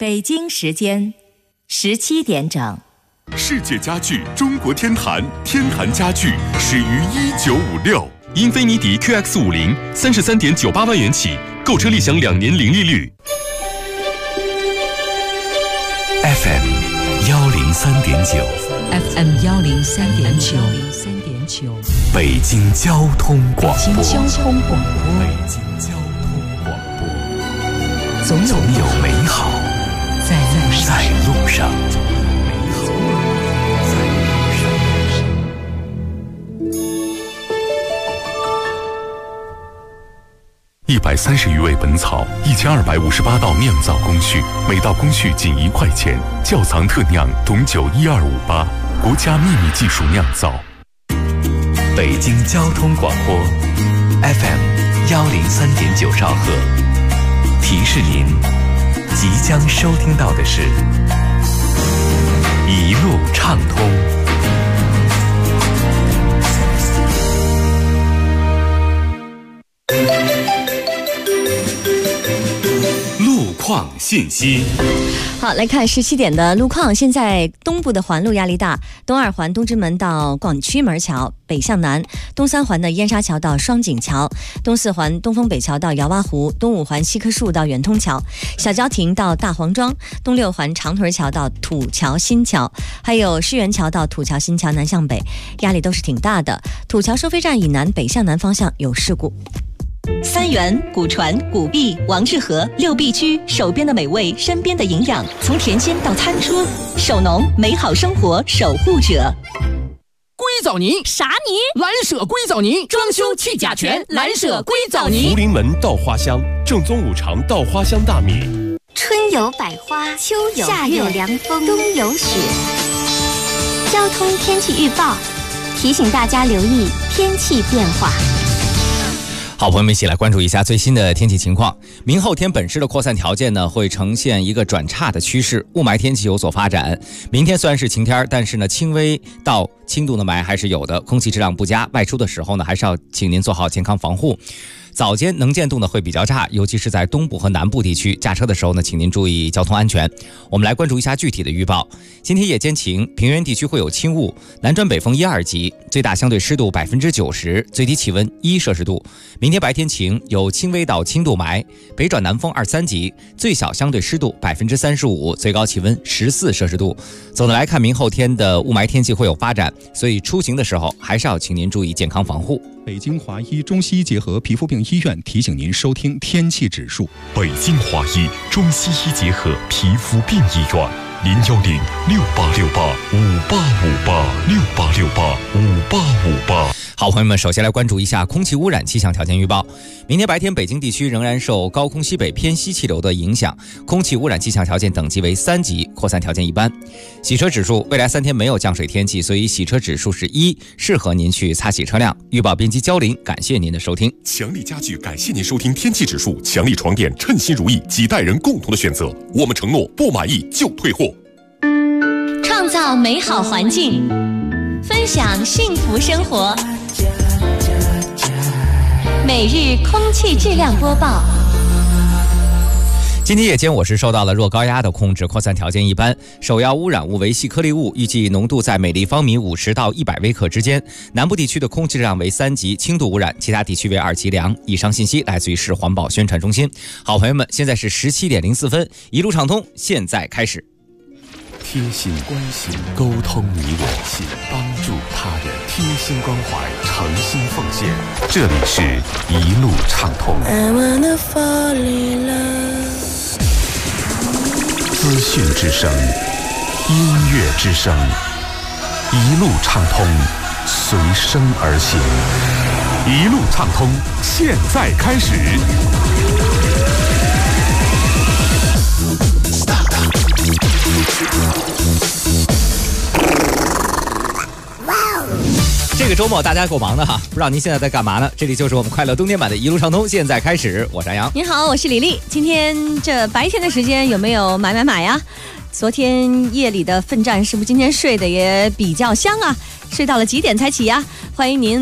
北京时间17点整。 世界家具中国天坛，天坛家具始于1956。英菲尼迪 QX50 33.98万元起，购车立享2年零利率。 FM 103.9 FM 103.9 北京交通广播。 北京交通广播，总有美好在路上。 130余味本草，1258道酿造工序，每道工序仅1块钱。窖藏特酿董酒1258，国家秘密技术酿造。 北京交通广播 FM 103.9兆赫，提示您即将收听到的是一路畅通。 路况信息。 好，来看17点的路况。现在东部的环路压力大，东2环东直门到广渠门桥北向南，东3环的燕莎桥到双井桥，东4环东风北桥到姚洼湖，东5环西棵树到远通桥，小郊亭到大黄庄，东6环长屯桥到土桥新桥，还有世园桥到土桥新桥南向北，压力都是挺大的。土桥收费站以南北向南方向有事故。 三元、古传、古币、王致和6必居，手边的美味，身边的营养，从田间到餐桌，手农美好生活守护者。 硅藻泥啥泥？ 蓝舍硅藻泥，装修去甲醛，蓝舍硅藻泥。 福临门稻花香，正宗5常稻花香大米。 春有百花，秋有夏有凉风，冬有雪。交通天气预报提醒大家留意天气变化。 好，朋友们一起来关注一下最新的天气情况。明后天本市的扩散条件呢会呈现一个转差的趋势，雾霾天气有所发展。明天虽然是晴天，但是呢轻微到轻度的霾还是有的，空气质量不佳，外出的时候呢还是要请您做好健康防护。早间能见度呢会比较差，尤其是在东部和南部地区，驾车的时候呢请您注意交通安全。我们来关注一下具体的预报。今天夜间晴，平原地区会有轻雾，南转北风1、2级，最大相对湿度90%，最低气温1摄氏度。明天白天晴，有轻微到轻度霾，北转南风2、3级，最小相对湿度35%，最高气温14摄氏度。总的来看，明后天的雾霾天气会有发展，所以出行的时候还是要请您注意健康防护。 北京华医中西医结合皮肤病医院提醒您收听天气指数。 北京华医中西医结合皮肤病医院，0106868585858，68685858。 好，朋友们，首先来关注一下空气污染气象条件预报。明天白天，北京地区仍然受高空西北偏西气流的影响，空气污染气象条件等级为3级，扩散条件一般。洗车指数，未来3天没有降水天气，所以洗车指数是1，适合您去擦洗车辆。预报编辑焦林，感谢您的收听。 强力家具感谢您收听天气指数，强力床垫称心如意，几代人共同的选择。我们承诺不满意就退货。 创造美好环境，分享幸福生活。每日空气质量播报。 今天夜间我是受到了弱高压的控制，扩散条件一般，首要污染物为细颗粒物，预计浓度在每立方米50到100微克之间。南部地区的空气质量为3级，轻度污染，其他地区为2级良。以上信息来自于市环保宣传中心。好，朋友们，现在是17点04分，一路畅通，现在开始。 贴心关心，沟通你我心，帮助他人，贴心关怀，诚心奉献。这里是一路畅通。资讯之声，音乐之声，一路畅通，随声而行。一路畅通，现在开始。 这个周末大家够忙的哈，不知道您现在在干嘛呢？这里就是我们快乐冬天版的一路畅通，现在开始，我是安阳。 您好，我是李丽。今天这白天的时间有没有买呀？昨天夜里的奋战，是不是今天睡得也比较香啊？睡到了几点才起呀？欢迎您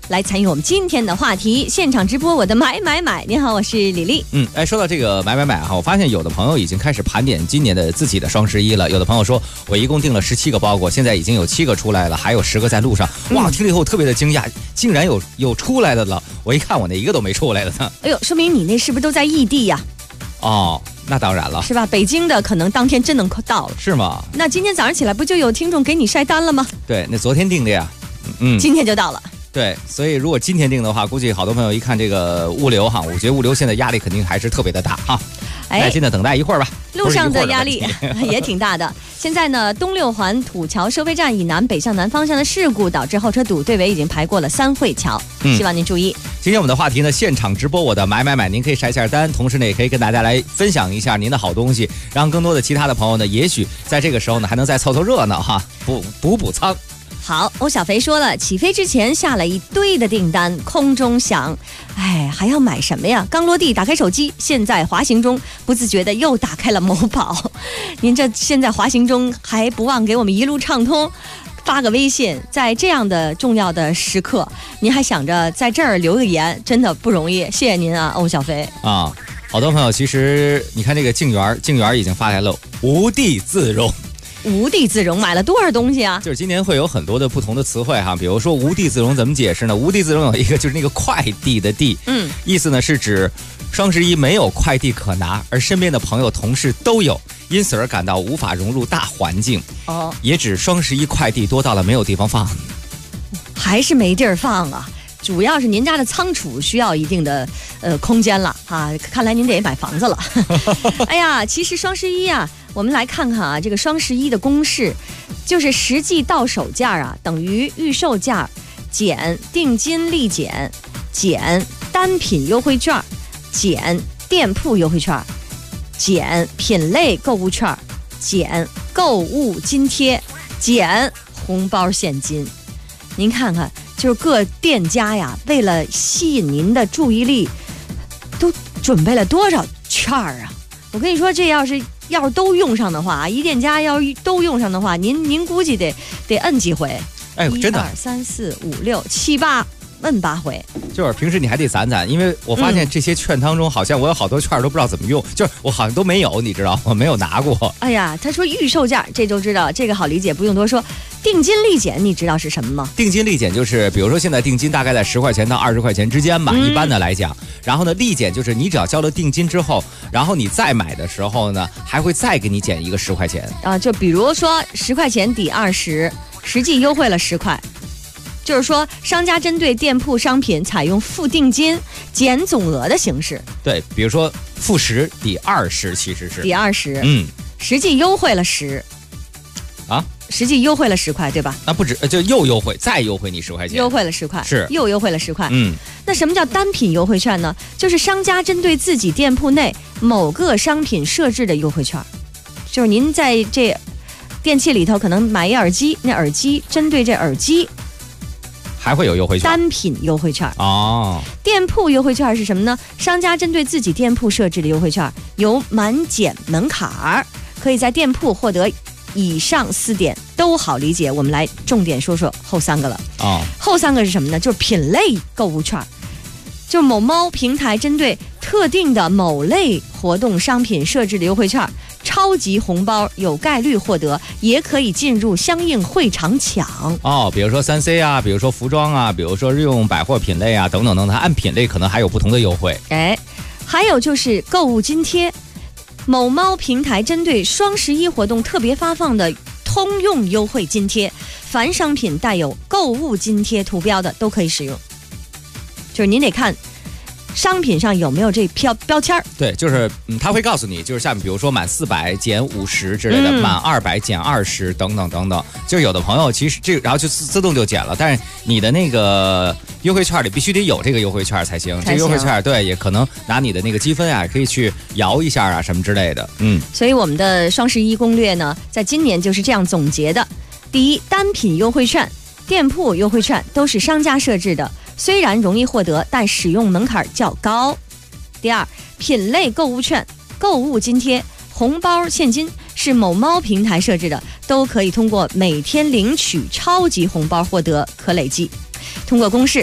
来参与我们今天的话题，现场直播我的买。你好，我是李丽。 说到这个买哈，我发现有的朋友已经开始盘点今年的自己的双11了。有的朋友说，我一共订了17个包裹，现在已经有7个出来了，还有10个在路上。哇，听了以后特别的惊讶，竟然有出来的了。我一看，我那一个都没出来的呢。 哎呦，说明你那是不是都在异地呀？ 哦，那当然了， 是吧？北京的可能当天真能到了， 是吗？ 那今天早上起来不就有听众给你晒单了吗？ 对，那昨天订的呀， 今天就到了。 对，所以如果今天订的话，估计好多朋友一看这个物流哈，我觉得物流现在压力肯定还是特别的大哈。耐心的等待一会儿吧。 路上的压力也挺大的。现在呢，东六环土桥收费站以南北向南方向的事故导致后车堵，队尾已经排过了三惠桥，希望您注意。 今天我们的话题呢，现场直播我的买，您可以晒一下单，同时呢，也可以跟大家来分享一下您的好东西，让更多的其他的朋友呢，也许在这个时候呢，还能再凑热闹哈，补仓。 好，欧小肥说了，起飞之前下了一堆的订单，空中响，还要买什么呀？刚落地打开手机，现在滑行中，不自觉的又打开了某宝。您这现在滑行中，还不忘给我们一路畅通发个微信，在这样的重要的时刻，您还想着在这儿留个言，真的不容易，谢谢您啊，欧小肥啊。好多朋友其实你看这个静园已经发来了无地自容。 无地自容买了多少东西啊？ 就是今年会有很多的不同的词汇哈，比如说无地自容怎么解释呢？无地自容有一个就是那个快递的递，意思呢是指双11没有快递可拿，而身边的朋友同事都有，因此而感到无法融入大环境。也指双11快递多到了没有地方放， 还是没地儿放啊？主要是您家的仓储需要一定的空间了啊，看来您得买房子了。哎呀，其实双11啊，我们来看看啊，这个双11的公式就是实际到手价啊等于预售价减定金立减减单品优惠券减店铺优惠券减品类购物券减购物津贴减红包现金。您看看，就是各店家呀，为了吸引您的注意力，都准备了多少券啊？我跟你说，这要是都用上的话，一店家要都用上的话，您估计得摁几回？ 真的 ，1、2、3、4、5、6、7、8。摁8回， 就是平时你还得攒，因为我发现这些券当中，好像我有好多券都不知道怎么用，就是我好像都没有，你知道，我没有拿过。 哎呀，他说预售价，这都知道，这个好理解，不用多说。定金立减，你知道是什么吗？ 定金立减就是，比如说现在定金大概在10块钱到20块钱之间吧，一般的来讲。然后呢，立减就是你只要交了定金之后，然后你再买的时候呢，还会再给你减一个10块钱啊。就比如说10块钱抵20，实际优惠了10块。就是说，商家针对店铺商品采用付定金减总额的形式。 对，比如说付10抵20，其实是抵20，实际优惠了10，啊，实际优惠了10块，对吧？ 那不止，就又优惠，再优惠你10块钱， 优惠了10块， 是又优惠了10块。那什么叫单品优惠券呢？就是商家针对自己店铺内某个商品设置的优惠券，就是您在这电器里头可能买一耳机，那耳机针对这耳机。 还会有优惠券， 单品优惠券哦。 店铺优惠券是什么呢？商家针对自己店铺设置的优惠券，有满减门槛，可以在店铺获得以上4点，都好理解。我们来重点说说后3个了。后3个是什么呢？就是品类购物券，就是某猫平台针对特定的某类活动商品设置的优惠券。超级红包有概率获得，也可以进入相应会场抢比如说3C 啊，比如说服装啊，比如说日用百货品类啊，等等等等，按品类可能还有不同的优惠。 还有就是购物津贴，某猫平台针对双11活动特别发放的通用优惠津贴，凡商品带有购物津贴图标的都可以使用。就是您得看商品上有没有这标签？ 对，就是他会告诉你，就是像比如说满400减50之类的，满200减20等等等等。就有的朋友其实然后就自动就减了，但是你的那个优惠券里必须得有这个优惠券才行。这个优惠券对，也可能拿你的那个积分啊，可以去摇一下啊什么之类的。 所以我们的双11攻略呢，在今年就是这样总结的：第一，单品优惠券、店铺优惠券都是商家设置的。虽然容易获得，但使用门槛较高。第二，品类购物券、购物津贴、红包现金是某猫平台设置的，都可以通过每天领取超级红包获得，可累计。通过公式，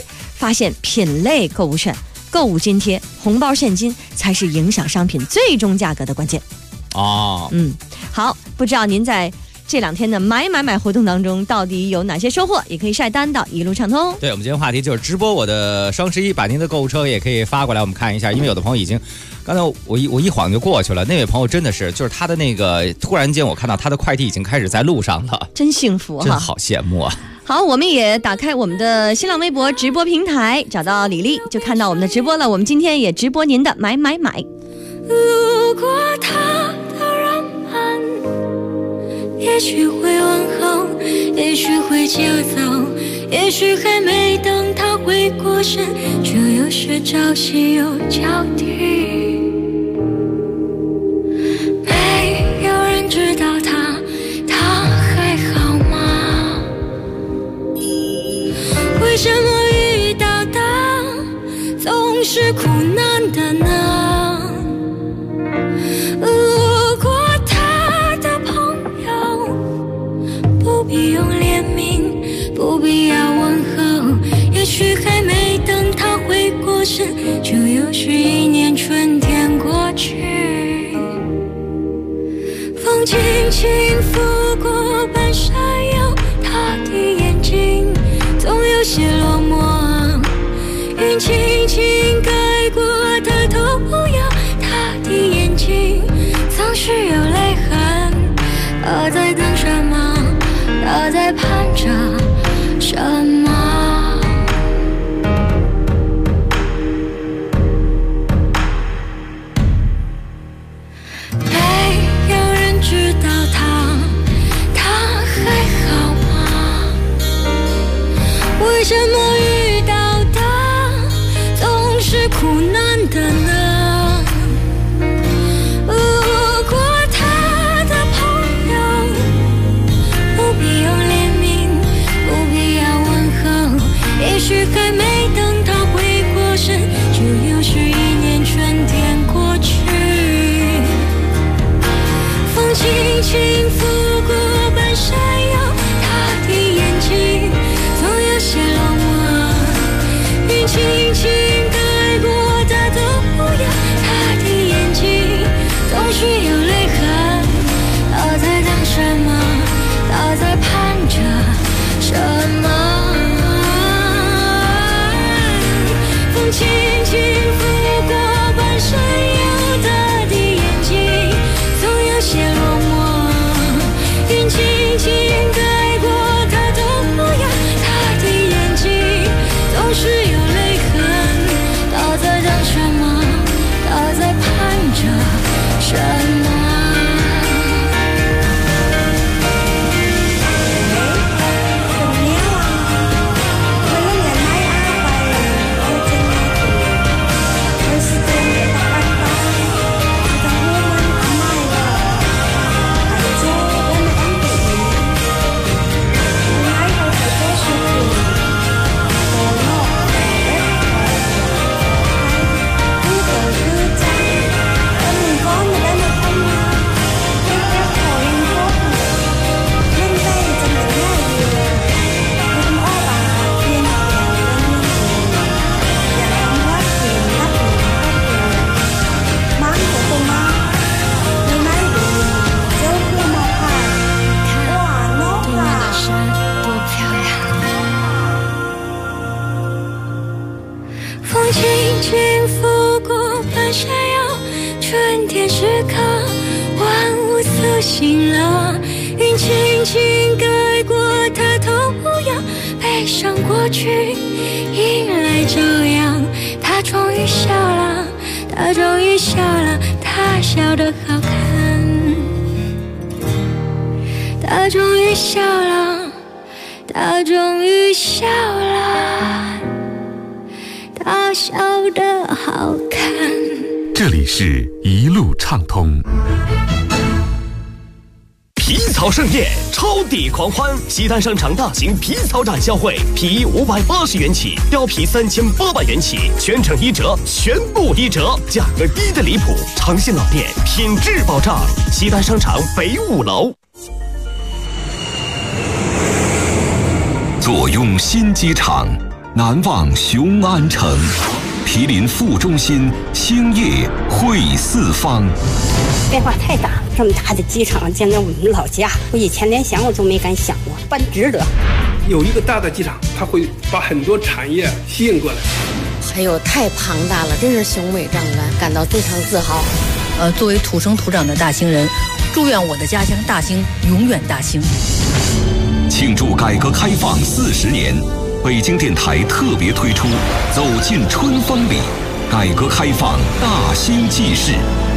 发现品类购物券、购物津贴、红包现金才是影响商品最终价格的关键。好，不知道您在这2天的买活动当中到底有哪些收获，也可以晒单到一路畅通。 对，我们今天话题就是直播我的双11，把您的购物车也可以发过来，我们看一下。因为有的朋友已经，刚才我一晃就过去了。那位朋友真的是，就是他的那个，突然间我看到他的快递已经开始在路上了， 真幸福哈， 真好羡慕啊！ 好，我们也打开我们的新浪微博直播平台，找到李丽就看到我们的直播了。我们今天也直播您的买。 如果他的人们也许会问候，也许会接走，也许还没等他回过神，就又是朝夕又交替。没有人知道他还好吗？为什么遇到的总是苦难的呢？如果他的朋友不必用怜悯，不必要问候，也许还没等他回过神，就又是1年春天过去。风轻轻拂过半山腰，他的眼睛总有些落寞，云轻轻盖过他头摇，他的眼睛总是有泪痕。他在等什么？他在盼着什么？没有人知道他还好吗？为什么遇到的总是苦难的呢？也许还没等他回过神，就又是1年春天过去。风轻轻拂过半山腰，他的眼睛总有些落寞，云轻轻盖过他的模样，他的眼睛总是有泪痕。他在等什么？他在盼着什么？轻轻拂过半山腰，他的眼睛总有些落寞，云轻轻盖过他的模样，他的眼睛总是有泪痕。他在等什么？他在盼着什么？醒了，云轻轻盖过他头模样，悲伤过去，迎来朝阳。他终于笑了，他终于笑了，他笑得好看。他终于笑了，他终于笑了，他笑得好看。 这里是一路畅通。 皮草盛宴，超抵狂欢！西单商场大型皮草展销会，皮衣580元起，貂皮3800元起，全程1折，全部1折，价格低的离谱。长线老店，品质保障。西单商场北5楼。 坐拥新机场， 南望雄安城，毗邻副中心，兴业汇四方。 变化太大，这么大的机场建在我们老家，我以前连想我都没敢想过，办值得。 有一个大的机场，它会把很多产业吸引过来。 还有太庞大了，真是雄伟壮观，感到非常自豪。 作为土生土长的大兴人，祝愿我的家乡大兴永远大兴。 庆祝改革开放40年，北京电台特别推出《走进春风里》，改革开放大兴纪事。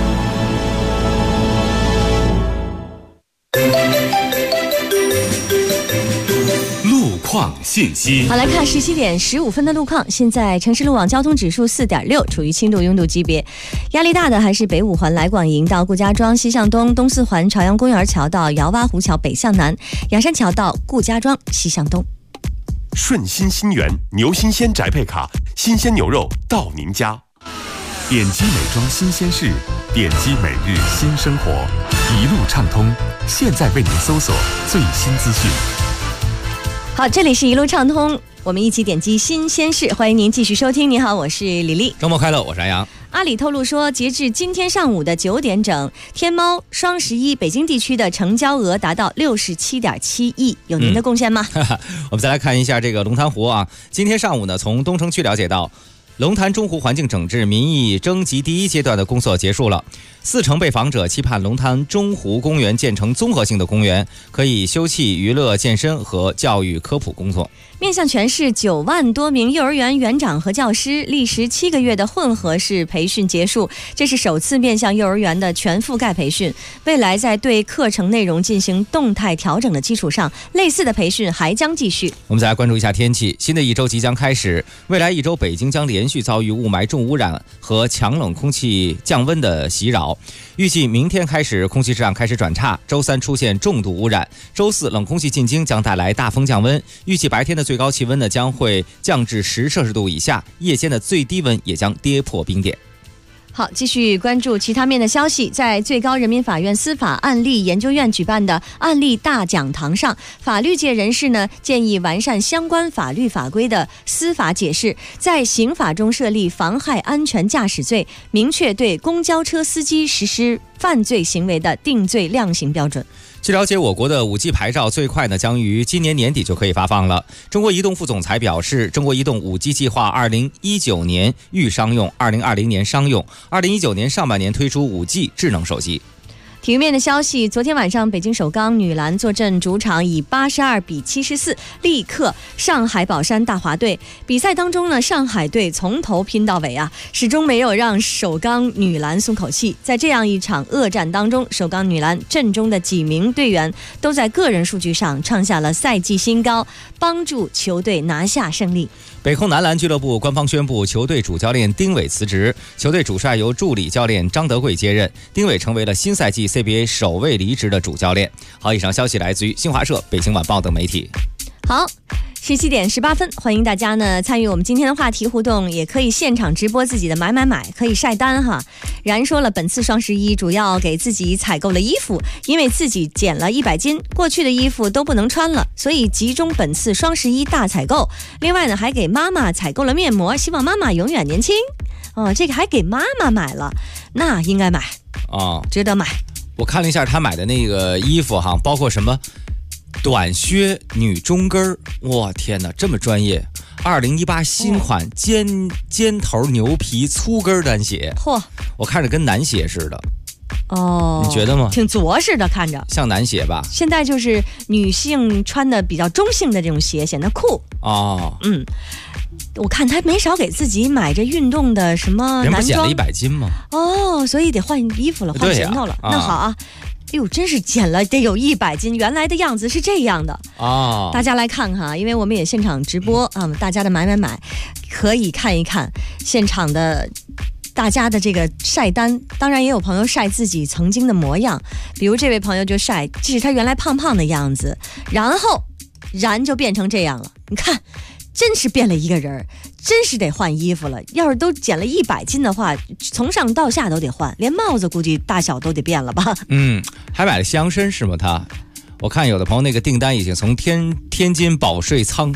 路况信息。 好，来看17点15分的路况。现在城市路网交通指数4.6，处于轻度拥堵级别。压力大的还是北五环来广营到顾家庄西向东，东四环朝阳公园桥到姚洼湖桥北向南，雅山桥到顾家庄西向东。 顺心新源牛新鲜宅配卡，新鲜牛肉到您家。 点击美妆新鲜事，点击每日新生活，一路畅通。现在为您搜索最新资讯。 好，这里是一路畅通，我们一起点击新鲜事，欢迎您继续收听。你好，我是李丽。 周末快乐，我是安阳。 阿里透露说，截至今天上午的9点整，天猫双11北京地区的成交额达到67.7亿，有您的贡献吗？ 我们再来看一下这个龙潭湖啊，今天上午呢，从东城区了解到，龙潭中湖环境整治民意征集第1阶段的工作结束了，40%被访者期盼龙潭中湖公园建成综合性的公园，可以休憩、娱乐、健身和教育科普工作。 面向全市9万多名幼儿园园长和教师，历时7个月的混合式培训结束，这是首次面向幼儿园的全覆盖培训。未来在对课程内容进行动态调整的基础上，类似的培训还将继续。 我们再来关注一下天气，新的一周即将开始，未来一周北京将连续遭遇雾霾重污染和强冷空气降温的袭扰，预计明天开始空气质量开始转差，周3出现重度污染，周4冷空气进京将带来大风降温，预计白天的最高气温呢将会降至10摄氏度以下，夜间的最低温也将跌破冰点。 好，继续关注其他面的消息。在最高人民法院司法案例研究院举办的案例大讲堂上，法律界人士呢建议完善相关法律法规的司法解释，在刑法中设立妨害安全驾驶罪，明确对公交车司机实施犯罪行为的定罪量刑标准。 据了解，我国的5G 牌照最快呢将于今年年底就可以发放了。中国移动副总裁表示，中国移动5G 计划2019年预商用，2020年商用，2019年上半年推出5G 智能手机。 体育面的消息，昨天晚上北京首钢女篮坐镇主场，以82比74力克上海宝山大华队。比赛当中呢，上海队从头拼到尾啊，始终没有让首钢女篮松口气。在这样一场恶战当中，首钢女篮阵中的几名队员都在个人数据上创下了赛季新高，帮助球队拿下胜利。 北控男篮俱乐部官方宣布，球队主教练丁伟辞职，球队主帅由助理教练张德贵接任，丁伟成为了新赛季 CBA 首位离职的主教练。好，以上消息来自于新华社、北京晚报等媒体。 好，17点18分，欢迎大家呢参与我们今天的话题互动，也可以现场直播自己的买，可以晒单哈。然说了，本次双11主要给自己采购了衣服，因为自己减了100斤，过去的衣服都不能穿了，所以集中本次双11大采购。另外呢，还给妈妈采购了面膜，希望妈妈永远年轻。哦，这个还给妈妈买了，那应该买哦， 值得买。 我看了一下他买的那个衣服哈，包括什么短靴、女中跟儿，哇天哪，这么专业！2018新款尖头牛皮粗跟单鞋， 嚯， 我看着跟男鞋似的。 哦， 你觉得吗？ 挺着实的，看着像男鞋吧。 现在就是女性穿的比较中性的这种鞋，显得酷哦。 我看他没少给自己买着运动的什么男装， 人不减了100斤吗？ 哦，所以得换衣服了，换行头了。那好啊。哎呦，真是减了得有100斤，原来的样子是这样的哦。 大家来看看啊，因为我们也现场直播啊，大家的买，可以看一看现场的大家的这个晒单。当然也有朋友晒自己曾经的模样，比如这位朋友就晒，这是他原来胖胖的样子，然后就变成这样了。你看，真是变了一个人，真是得换衣服了。要是都减了100斤的话，从上到下都得换，连帽子估计大小都得变了吧。 还买了西洋参是吗？我看有的朋友那个订单已经从天津保税仓，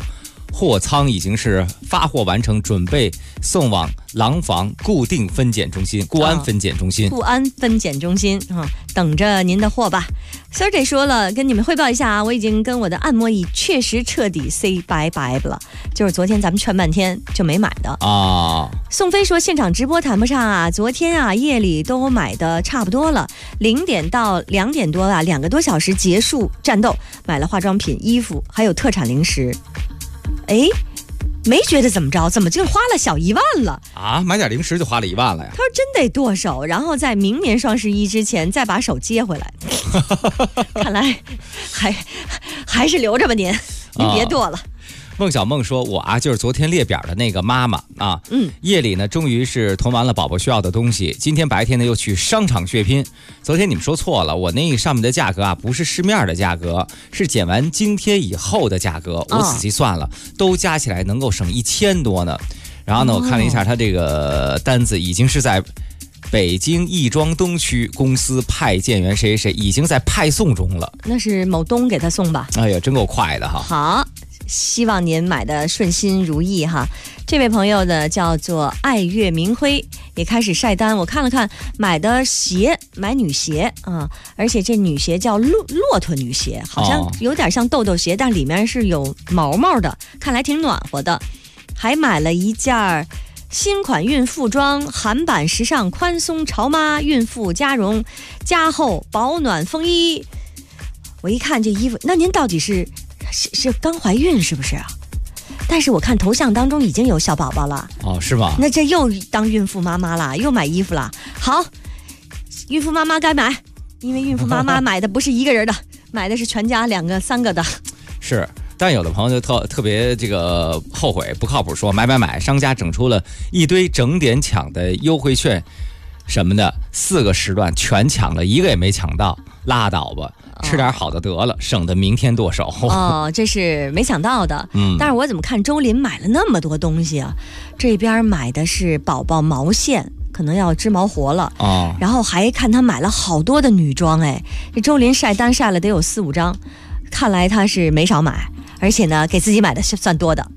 货仓已经是发货完成，准备送往廊坊固定分拣中心、固安分拣中心、 固安分拣中心等着您的货吧。Sir 说了，跟你们汇报一下啊，我已经跟我的按摩椅确实彻底 say 拜拜了，就是昨天咱们劝半天就没买的啊。 宋飞说现场直播谈不上啊，昨天啊夜里都买的差不多了，0点到2点多啊，2个多小时结束战斗，买了化妆品、衣服还有特产零食。哎，没觉得怎么着，怎么就花了小1万了啊？买点零食就花了1万了呀？ 他说真得剁手，然后在明年双11之前再把手接回来。看来还是留着吧您别剁了。 孟小梦说：“我啊，就是昨天列表的那个妈妈啊，夜里呢，终于是囤完了宝宝需要的东西。今天白天呢，又去商场血拼。昨天你们说错了，我那上面的价格啊，不是市面的价格，是减完津贴以后的价格。我仔细算了，都加起来能够省1000多呢。然后呢，我看了一下他这个单子，已经是在北京亦庄东区公司派件员谁谁谁已经在派送中了。 那是某东给他送吧？ 哎呀，真够快的哈！ 好。”希望您买的顺心如意哈。这位朋友呢叫做爱月明辉，也开始晒单。我看了看买的鞋，买女鞋啊，而且这女鞋叫骆驼女鞋，好像有点像豆豆鞋，但里面是有毛毛的，看来挺暖和的。还买了一件新款孕妇装，韩版时尚宽松潮妈孕妇加绒加厚保暖风衣。我一看这衣服，那您到底是刚怀孕是不是啊？但是我看头像当中已经有小宝宝了。 哦，是吗？ 那这又当孕妇妈妈了，又买衣服了。好，孕妇妈妈该买，因为孕妇妈妈买的不是一个人的，买的是全家2个3个的。 是，但有的朋友就特别这个后悔不靠谱，说买，商家整出了一堆整点抢的优惠券什么的，4个时段全抢了，1个也没抢到，拉倒吧。吃点好的得了，省得明天剁手。 哦，这是没想到的。但是我怎么看周林买了那么多东西啊？这边买的是宝宝毛线，可能要织毛活了。然后还看他买了好多的女装，哎，这周林晒单晒了得有4、5张，看来他是没少买，而且呢，给自己买的是算多的。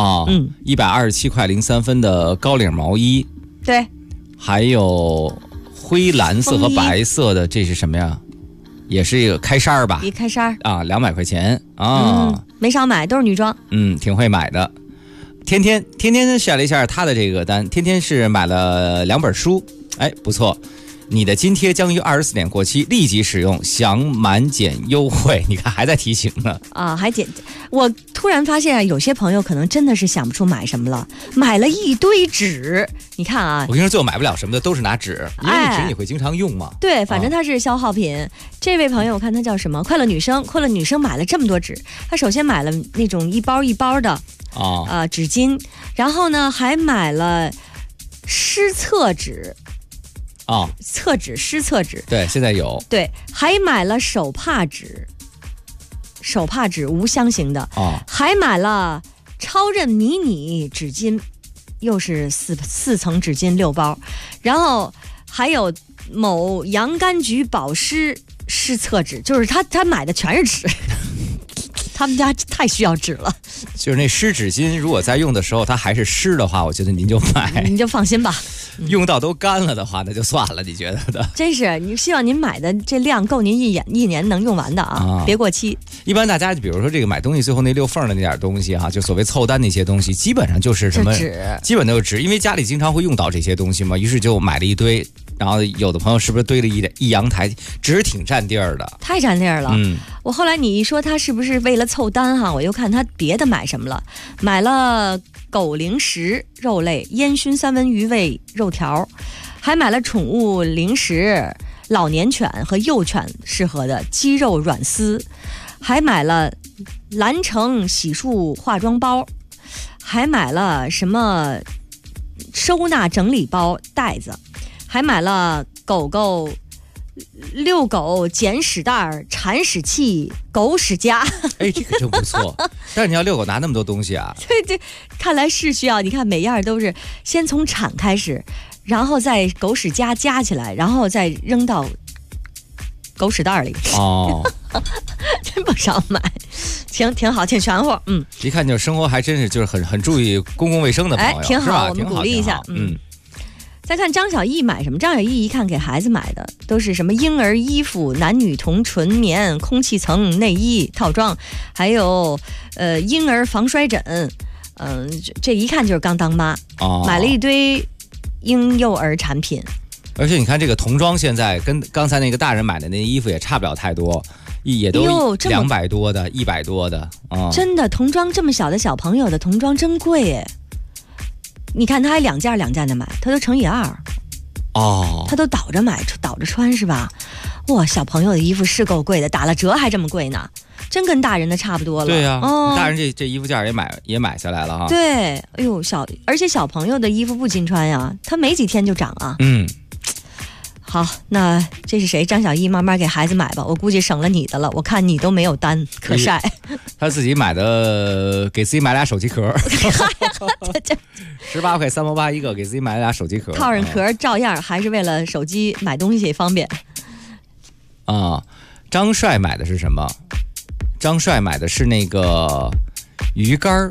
127块03分的高领毛衣， 对， 还有灰蓝色和白色的，这是什么呀？也是一个开衫吧， 一开衫啊，200块钱啊， 没少买，都是女装， 挺会买的。天天选了一下他的这个单，天天是买了2本书，哎，不错。你的津贴将于24点过期，立即使用，享满减优惠。你看还在提醒呢啊，还减。我突然发现有些朋友可能真的是想不出买什么了，买了一堆纸。你看啊， 我跟你说，最后买不了什么的都是拿纸，因为纸你会经常用嘛。 对，反正它是消耗品。这位朋友我看他叫什么？快乐女生买了这么多纸，他首先买了那种一包一包的纸巾，然后呢还买了湿厕纸。厕纸，湿厕纸， 对，现在有。 对，还买了手帕纸无香型的，还买了超韧迷你纸巾，又是四层纸巾6包，然后还有某洋甘菊保湿湿厕纸，就是他买的全是纸。他们家太需要纸了， 就是那湿纸巾，如果在用的时候它还是湿的话，我觉得您就买， 您就放心吧。 用到都干了的话，那就算了。你觉得的？ 真是，你希望您买的这量够您一年能用完的啊，别过期。 一般大家比如说这个买东西，最后那溜缝的那点东西哈，就所谓凑单那些东西，基本上就是什么纸， 基本都是纸，因为家里经常会用到这些东西嘛，于是就买了一堆。然后有的朋友是不是堆了一阳台，纸挺占地儿的， 太占地儿了。我后来你一说他是不是为了凑单哈，我又看他别的买什么了，买了狗零食、肉类、烟熏三文鱼味肉条，还买了宠物零食、老年犬和幼犬适合的鸡肉软丝，还买了蓝城洗漱化妆包，还买了什么收纳整理包袋子，还买了遛狗捡屎袋、铲屎器、狗屎夹。 哎，这个真不错。但是你要遛狗拿那么多东西啊？ 对，看来是需要。你看每样都是先从铲开始，然后再狗屎夹起来，然后再扔到狗屎袋里。 哦， 真不少买。 挺好，挺全乎。 一看就是生活还真是就是很注意公共卫生的朋友， 挺好，我们挺鼓励一下。再看张小艺买什么？张小艺一看给孩子买的都是什么婴儿衣服、男女童纯棉、空气层内衣套装，还有婴儿防摔枕。这一看就是刚当妈，买了一堆婴幼儿产品。 而且你看这个童装现在跟刚才那个大人买的那衣服也差不了太多，也都200多的、100多的真的童装这么小的小朋友的童装真贵耶。你看他还两件的买，他都乘以2。他都倒着买倒着穿是吧？哇，小朋友的衣服是够贵的，打了折还这么贵呢，真跟大人的差不多了。 对呀，大人这衣服价也买下来了哈。 对，哎呦而且小朋友的衣服不经穿呀，他没几天就长啊。好，那这是谁？张小艺慢慢给孩子买吧，我估计省了你的了。我看你都没有单可晒。 他自己买的，给自己买俩手机壳，18块3毛8一个，给自己买俩手机壳， 套上壳照样还是为了手机买东西方便。 张帅买的是什么？张帅买的是那个鱼竿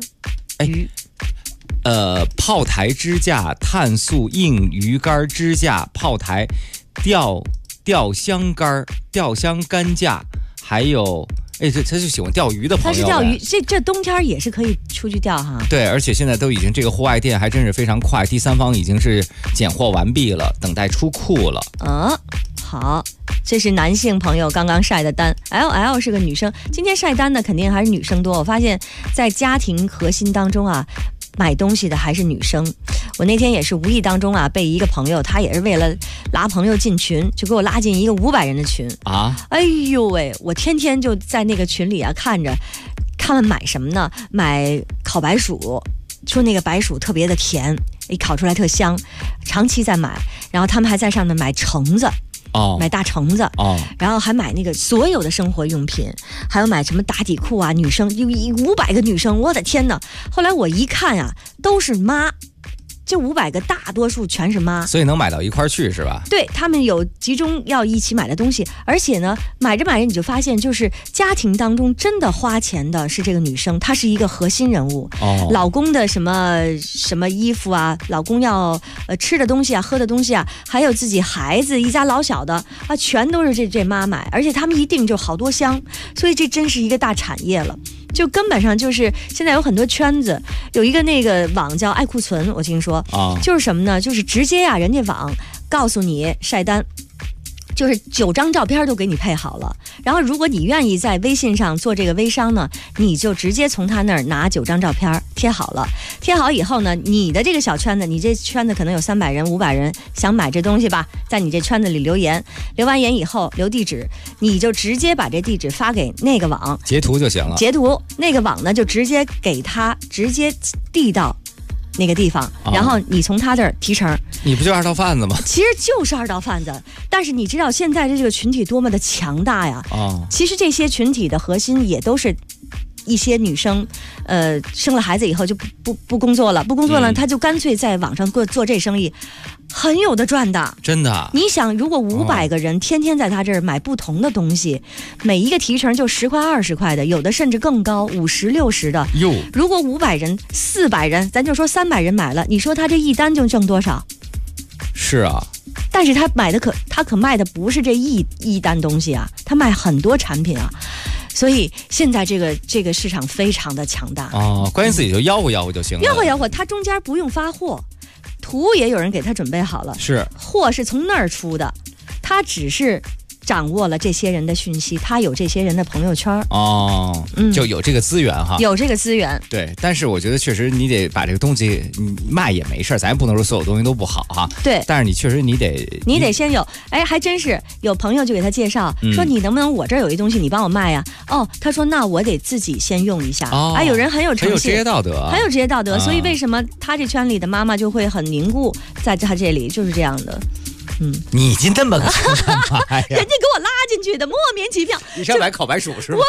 炮台支架、碳素硬鱼竿支架、炮台钓香竿、钓香竿架，还有他就喜欢钓鱼的朋友。他是钓鱼，这冬天也是可以出去钓哈。 对，而且现在都已经这个户外店还真是非常快，第三方已经是拣货完毕了，等待出库了。 好，这是男性朋友刚刚晒的单。LL 是个女生，今天晒单的肯定还是女生多。我发现在家庭核心当中买东西的还是女生。我那天也是无意当中被一个朋友，他也是为了拉朋友进群，就给我拉进一个500人的群哎呦喂，我天天就在那个群里看着他们买什么呢？买烤白薯，说那个白薯特别的甜，烤出来特香，长期在买。然后他们还在上面买橙子，买大橙子，然后还买那个所有的生活用品，还有买什么打底裤啊，女生有500个女生，我的天哪！后来我一看都是妈，这500个大多数全是妈， 所以能买到一块去是吧？ 对，他们有集中要一起买的东西，而且呢，买着你就发现，就是家庭当中真的花钱的是这个女生，她是一个核心人物。老公的什么衣服啊，老公要吃的东西啊，喝的东西啊，还有自己孩子一家老小的全都是这妈买，而且他们一定就好多箱，所以这真是一个大产业了。就根本上就是现在有很多圈子，有一个那个网叫爱库存，我听说就是什么呢？就是直接人家网告诉你晒单，就是9张照片都给你配好了，然后如果你愿意在微信上做这个微商呢，你就直接从他那儿拿9张照片贴好了，贴好以后呢，你的这个小圈子，你这圈子可能有300人500人想买这东西吧，在你这圈子里留言，留完言以后留地址，你就直接把这地址发给那个网， 截图就行了， 截图那个网呢就直接给他直接递到那个地方，然后你从他这儿提成。 你不就2道贩子吗？ 其实就是2道贩子，但是你知道现在这个群体多么的强大呀！其实这些群体的核心也都是一些女生，生了孩子以后就不工作了，她就干脆在网上做这生意，很有的赚的， 真的。 你想，如果500个人天天在他这儿买不同的东西，每一个提成就10块20块的，有的甚至更高，50、60的。如果500人、400人，咱就说300人买了，你说他这一单就挣多少？ 是啊。 但是他可卖的不是这一单东西啊，他卖很多产品啊。所以现在这个市场非常的强大关键自己就吆喝就行了， 吆喝，他中间不用发货，图也有人给他准备好了， 是货是从那儿出的，他只是掌握了这些人的讯息，他有这些人的朋友圈就有这个资源哈， 有这个资源。 对，但是我觉得确实你得把这个东西卖也没事，咱也不能说所有东西都不好哈。 对， 但是你确实你得先有，还真是有朋友就给他介绍，说你能不能我这儿有一东西你帮我卖呀？他说那我得自己先用一下。有人很有诚信， 很有职业道德， 很有职业道德，所以为什么他这圈里的妈妈就会很凝固在他这里，就是这样的。 你已经那么干嘛呀？ 人家给我拉进去的，莫名其妙。 你是要买烤白薯是吗？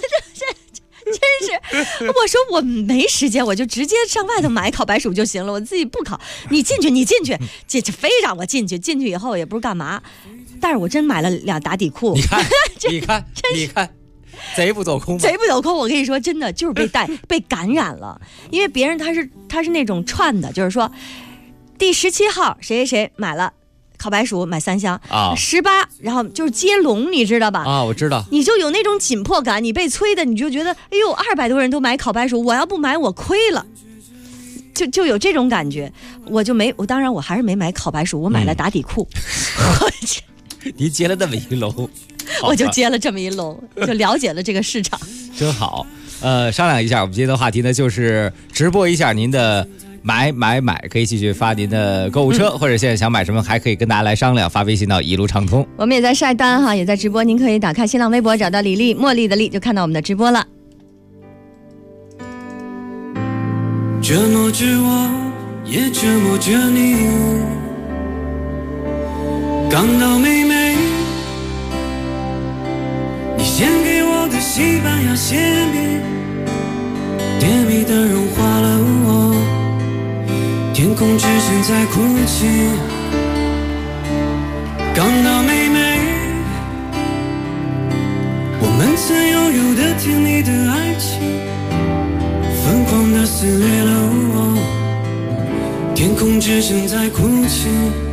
真是，我说我没时间，我就直接上外头买烤白薯就行了，我自己不烤。你进去，这非让我进去以后也不知干嘛。但是我真买了2打底裤。 你看， 贼不走空， 贼不走空。我跟你说，真的就是被感染了，因为别人他是那种串的，就是说第17号谁谁谁买了烤白薯，买3箱啊，18，然后就是接龙，你知道吧？ 啊，我知道。 你就有那种紧迫感，你被催的，你就觉得，哎呦，200多人都买烤白薯，我要不买我亏了。就有这种感觉，我当然我还是没买烤白薯，我买了打底裤。 你接了那么一笼， 我就接了这么一笼，就了解了这个市场， 真好。商量一下，我们今天的话题呢，就是直播一下您的买，可以继续发您的购物车，或者现在想买什么，还可以跟大家来商量，发微信到一路畅通。 我们也在晒单哈，也在直播，您可以打开新浪微博，找到李丽，茉莉的丽，就看到我们的直播了。 折磨着我，也折磨着你。港岛妹妹，你献给我的西班牙馅饼，甜蜜的融化了我，天空只剩在哭泣。港岛妹妹，我们曾拥有的甜蜜的爱情，疯狂地撕裂了我，天空只剩在哭泣。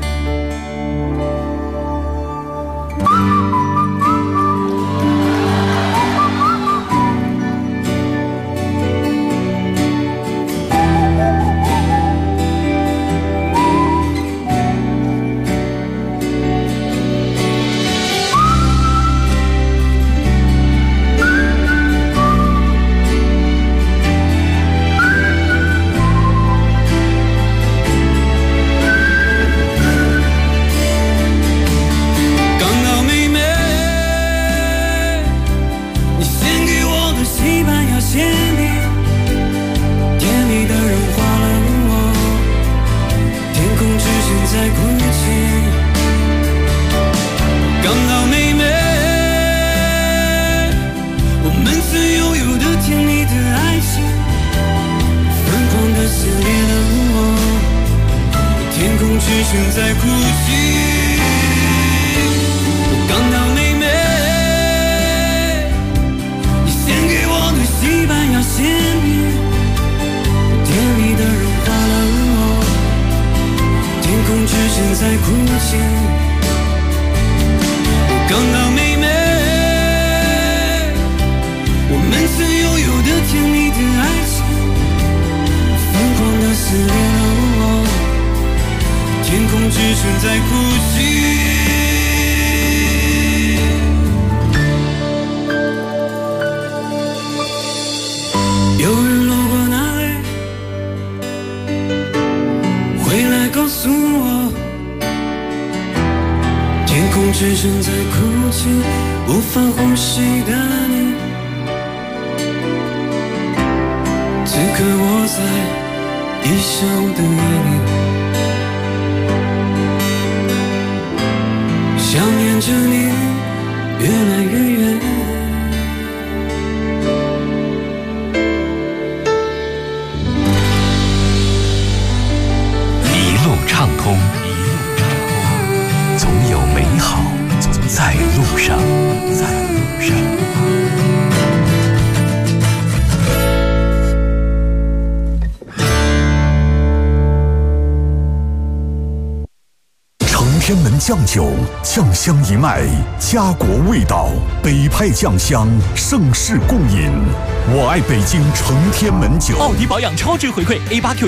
酱酒，酱香一脉，家国味道，北派酱香，盛世共饮。我爱北京成天门酒。 奥迪保养超值回馈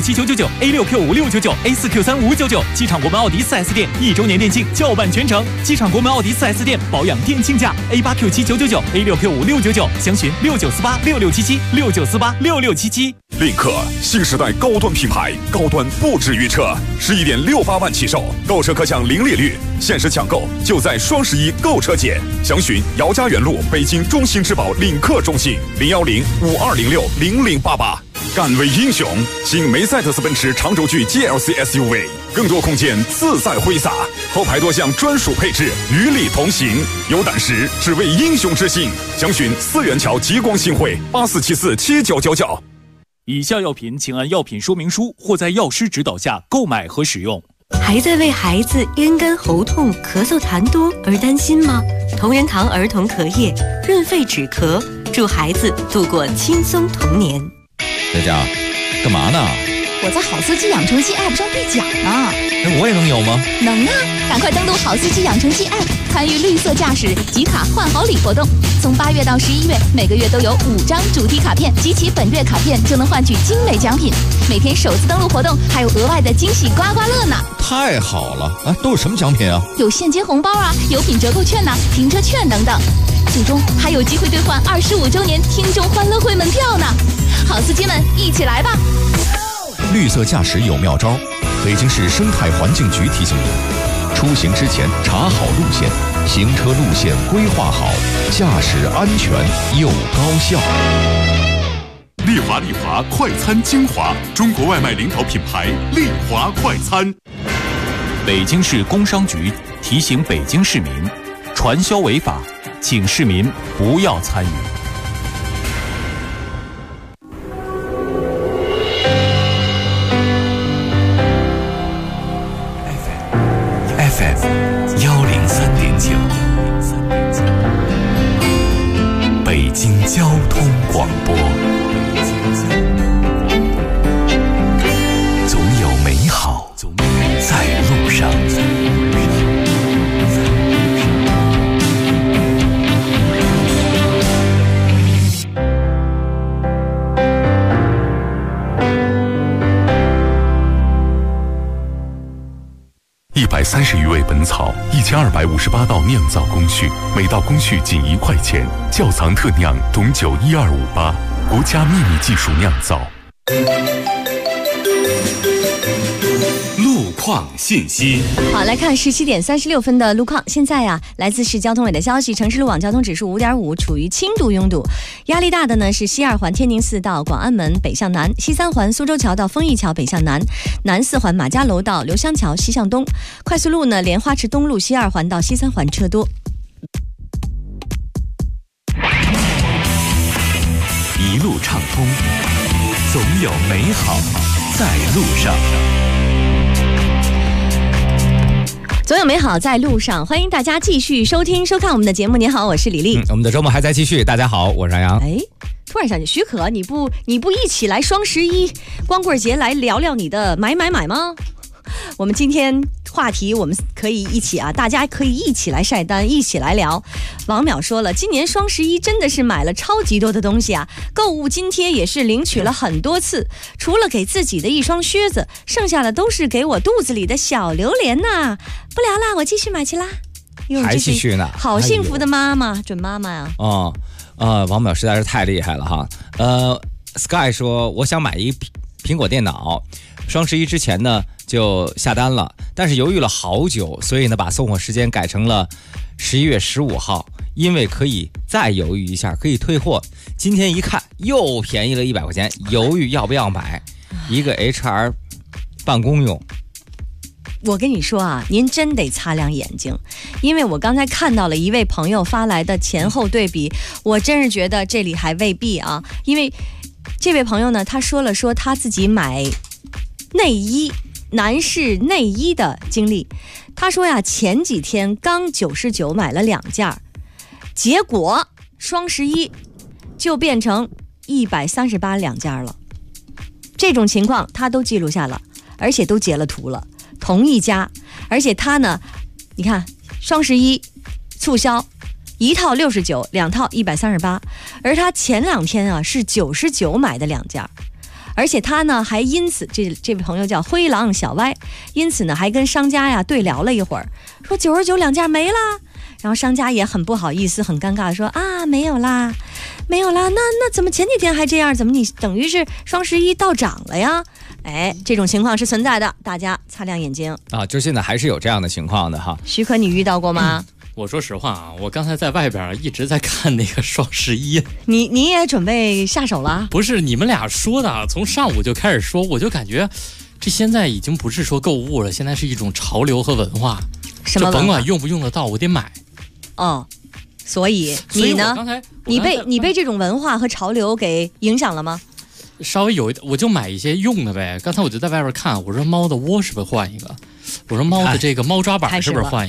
A8Q7999、A6Q5699、A4Q3599，机场国门奥迪 4S 店1周年店庆叫办全程，机场国门奥迪 4S 店保养店庆价 A8Q7999、A6Q5699，详询69486677、69486677。 领克新时代高端品牌，高端不止于车，11.68万起售，购车可享零利率，限时抢购就在双11购车节，详询姚家园路北京中心之宝领克中心01052060088。敢为英雄，新梅赛德斯奔驰长轴距 GLC SUV， 更多空间自在挥洒，后排多项专属配置与你同行。有胆识，只为英雄之心。详询4元桥极光新会84747999。 以下药品请按药品说明书或在药师指导下购买和使用。 还在为孩子咽干喉痛、咳嗽痰多而担心吗？同仁堂儿童咳液润肺止咳，助孩子度过轻松童年。 佳佳，干嘛呢？ 我在好司机养成记 App 上兑奖呢。 我也能有吗？ 能啊！赶快登录好司机养成记 App， 参与绿色驾驶集卡换好礼活动。从8月到11月，每个月都有5张主题卡片，集齐本月卡片就能换取精美奖品。每天首次登录活动还有额外的惊喜刮刮乐呢！ 太好了！啊，都有什么奖品啊？ 有现金红包啊，油品折扣券呐、停车券等等。最终还有机会兑换25周年听众欢乐会门票呢！好司机们，一起来吧！ 绿色驾驶有妙招，北京市生态环境局提醒您：出行之前查好路线，行车路线规划好，驾驶安全又高效。 丽华快餐精华，中国外卖领导品牌丽华快餐。 北京市工商局提醒北京市民，传销违法，请市民不要参与。 FM103.9，北京交通广播。总有美好在路上。 130余味本草，1258道酿造工序，每道工序仅1块钱。窖藏特酿董酒12588，国家秘密技术酿造。 路况信息。 好，来看17点36分的路况。现在呀，来自市交通委的消息，城市路网交通指数5.5，处于轻度拥堵。压力大的呢是西2环天宁寺到广安门北向南，西3环苏州桥到丰益桥北向南，南4环马家楼到刘香桥西向东。快速路呢，莲花池东路西2环到西3环车多。 一路畅通，总有美好在路上。 总有美好在路上，欢迎大家继续收听收看我们的节目。您好，我是李丽。 我们的周末还在继续。大家好，我是杨洋。 突然想起许可，你不一起来双11光棍节来聊聊你的买吗？我们今天话题我们可以一起大家可以一起来晒单，一起来聊。王淼说了，今年双11真的是买了超级多的东西啊，购物津贴也是领取了很多次，除了给自己的一双靴子，剩下的都是给我肚子里的小榴莲呐。不聊啦，我继续买去啦。 还继续呢， 好幸福的妈妈，准妈妈呀。 王淼实在是太厉害了哈。Sky 说，我想买一苹果电脑，双11之前呢就下单了，但是犹豫了好久，所以呢把送货时间改成了11月15号，因为可以再犹豫一下，可以退货。今天一看又便宜了100块钱，犹豫要不要买一个 HR 办公用。 我跟你说啊，您真得擦亮眼睛，因为我刚才看到了一位朋友发来的前后对比，我真是觉得这里还未必啊。因为这位朋友呢，他说他自己买内衣，男士内衣的经历。他说呀，前几天刚99买了2件，结果双11就变成138 2件了。这种情况他都记录下了，而且都截了图了。同一家，而且他呢，你看双11促销1套69， 2套138，而他前2天啊是99买的2件，而且他呢还因此这位朋友叫灰狼小歪，因此呢还跟商家呀对聊了一会儿，说99 2件没啦，然后商家也很不好意思很尴尬的说啊没有啦，那怎么前几天还这样，怎么你等于是双11倒涨了呀？这种情况是存在的，大家擦亮眼睛啊！就现在还是有这样的情况的哈。 许可，你遇到过吗？ 我说实话啊，我刚才在外边一直在看那个双11。 你也准备下手了？ 不是，你们俩说的，从上午就开始说，我就感觉这现在已经不是说购物了，现在是一种潮流和文化。 什么文化？ 就甭管用不用得到，我得买。 所以你呢？你被这种文化和潮流给影响了吗？ 稍微有一点，我就买一些用的呗。刚才我就在外边看，我说猫的窝是不是换一个？我说猫的这个猫抓板是不是换一个？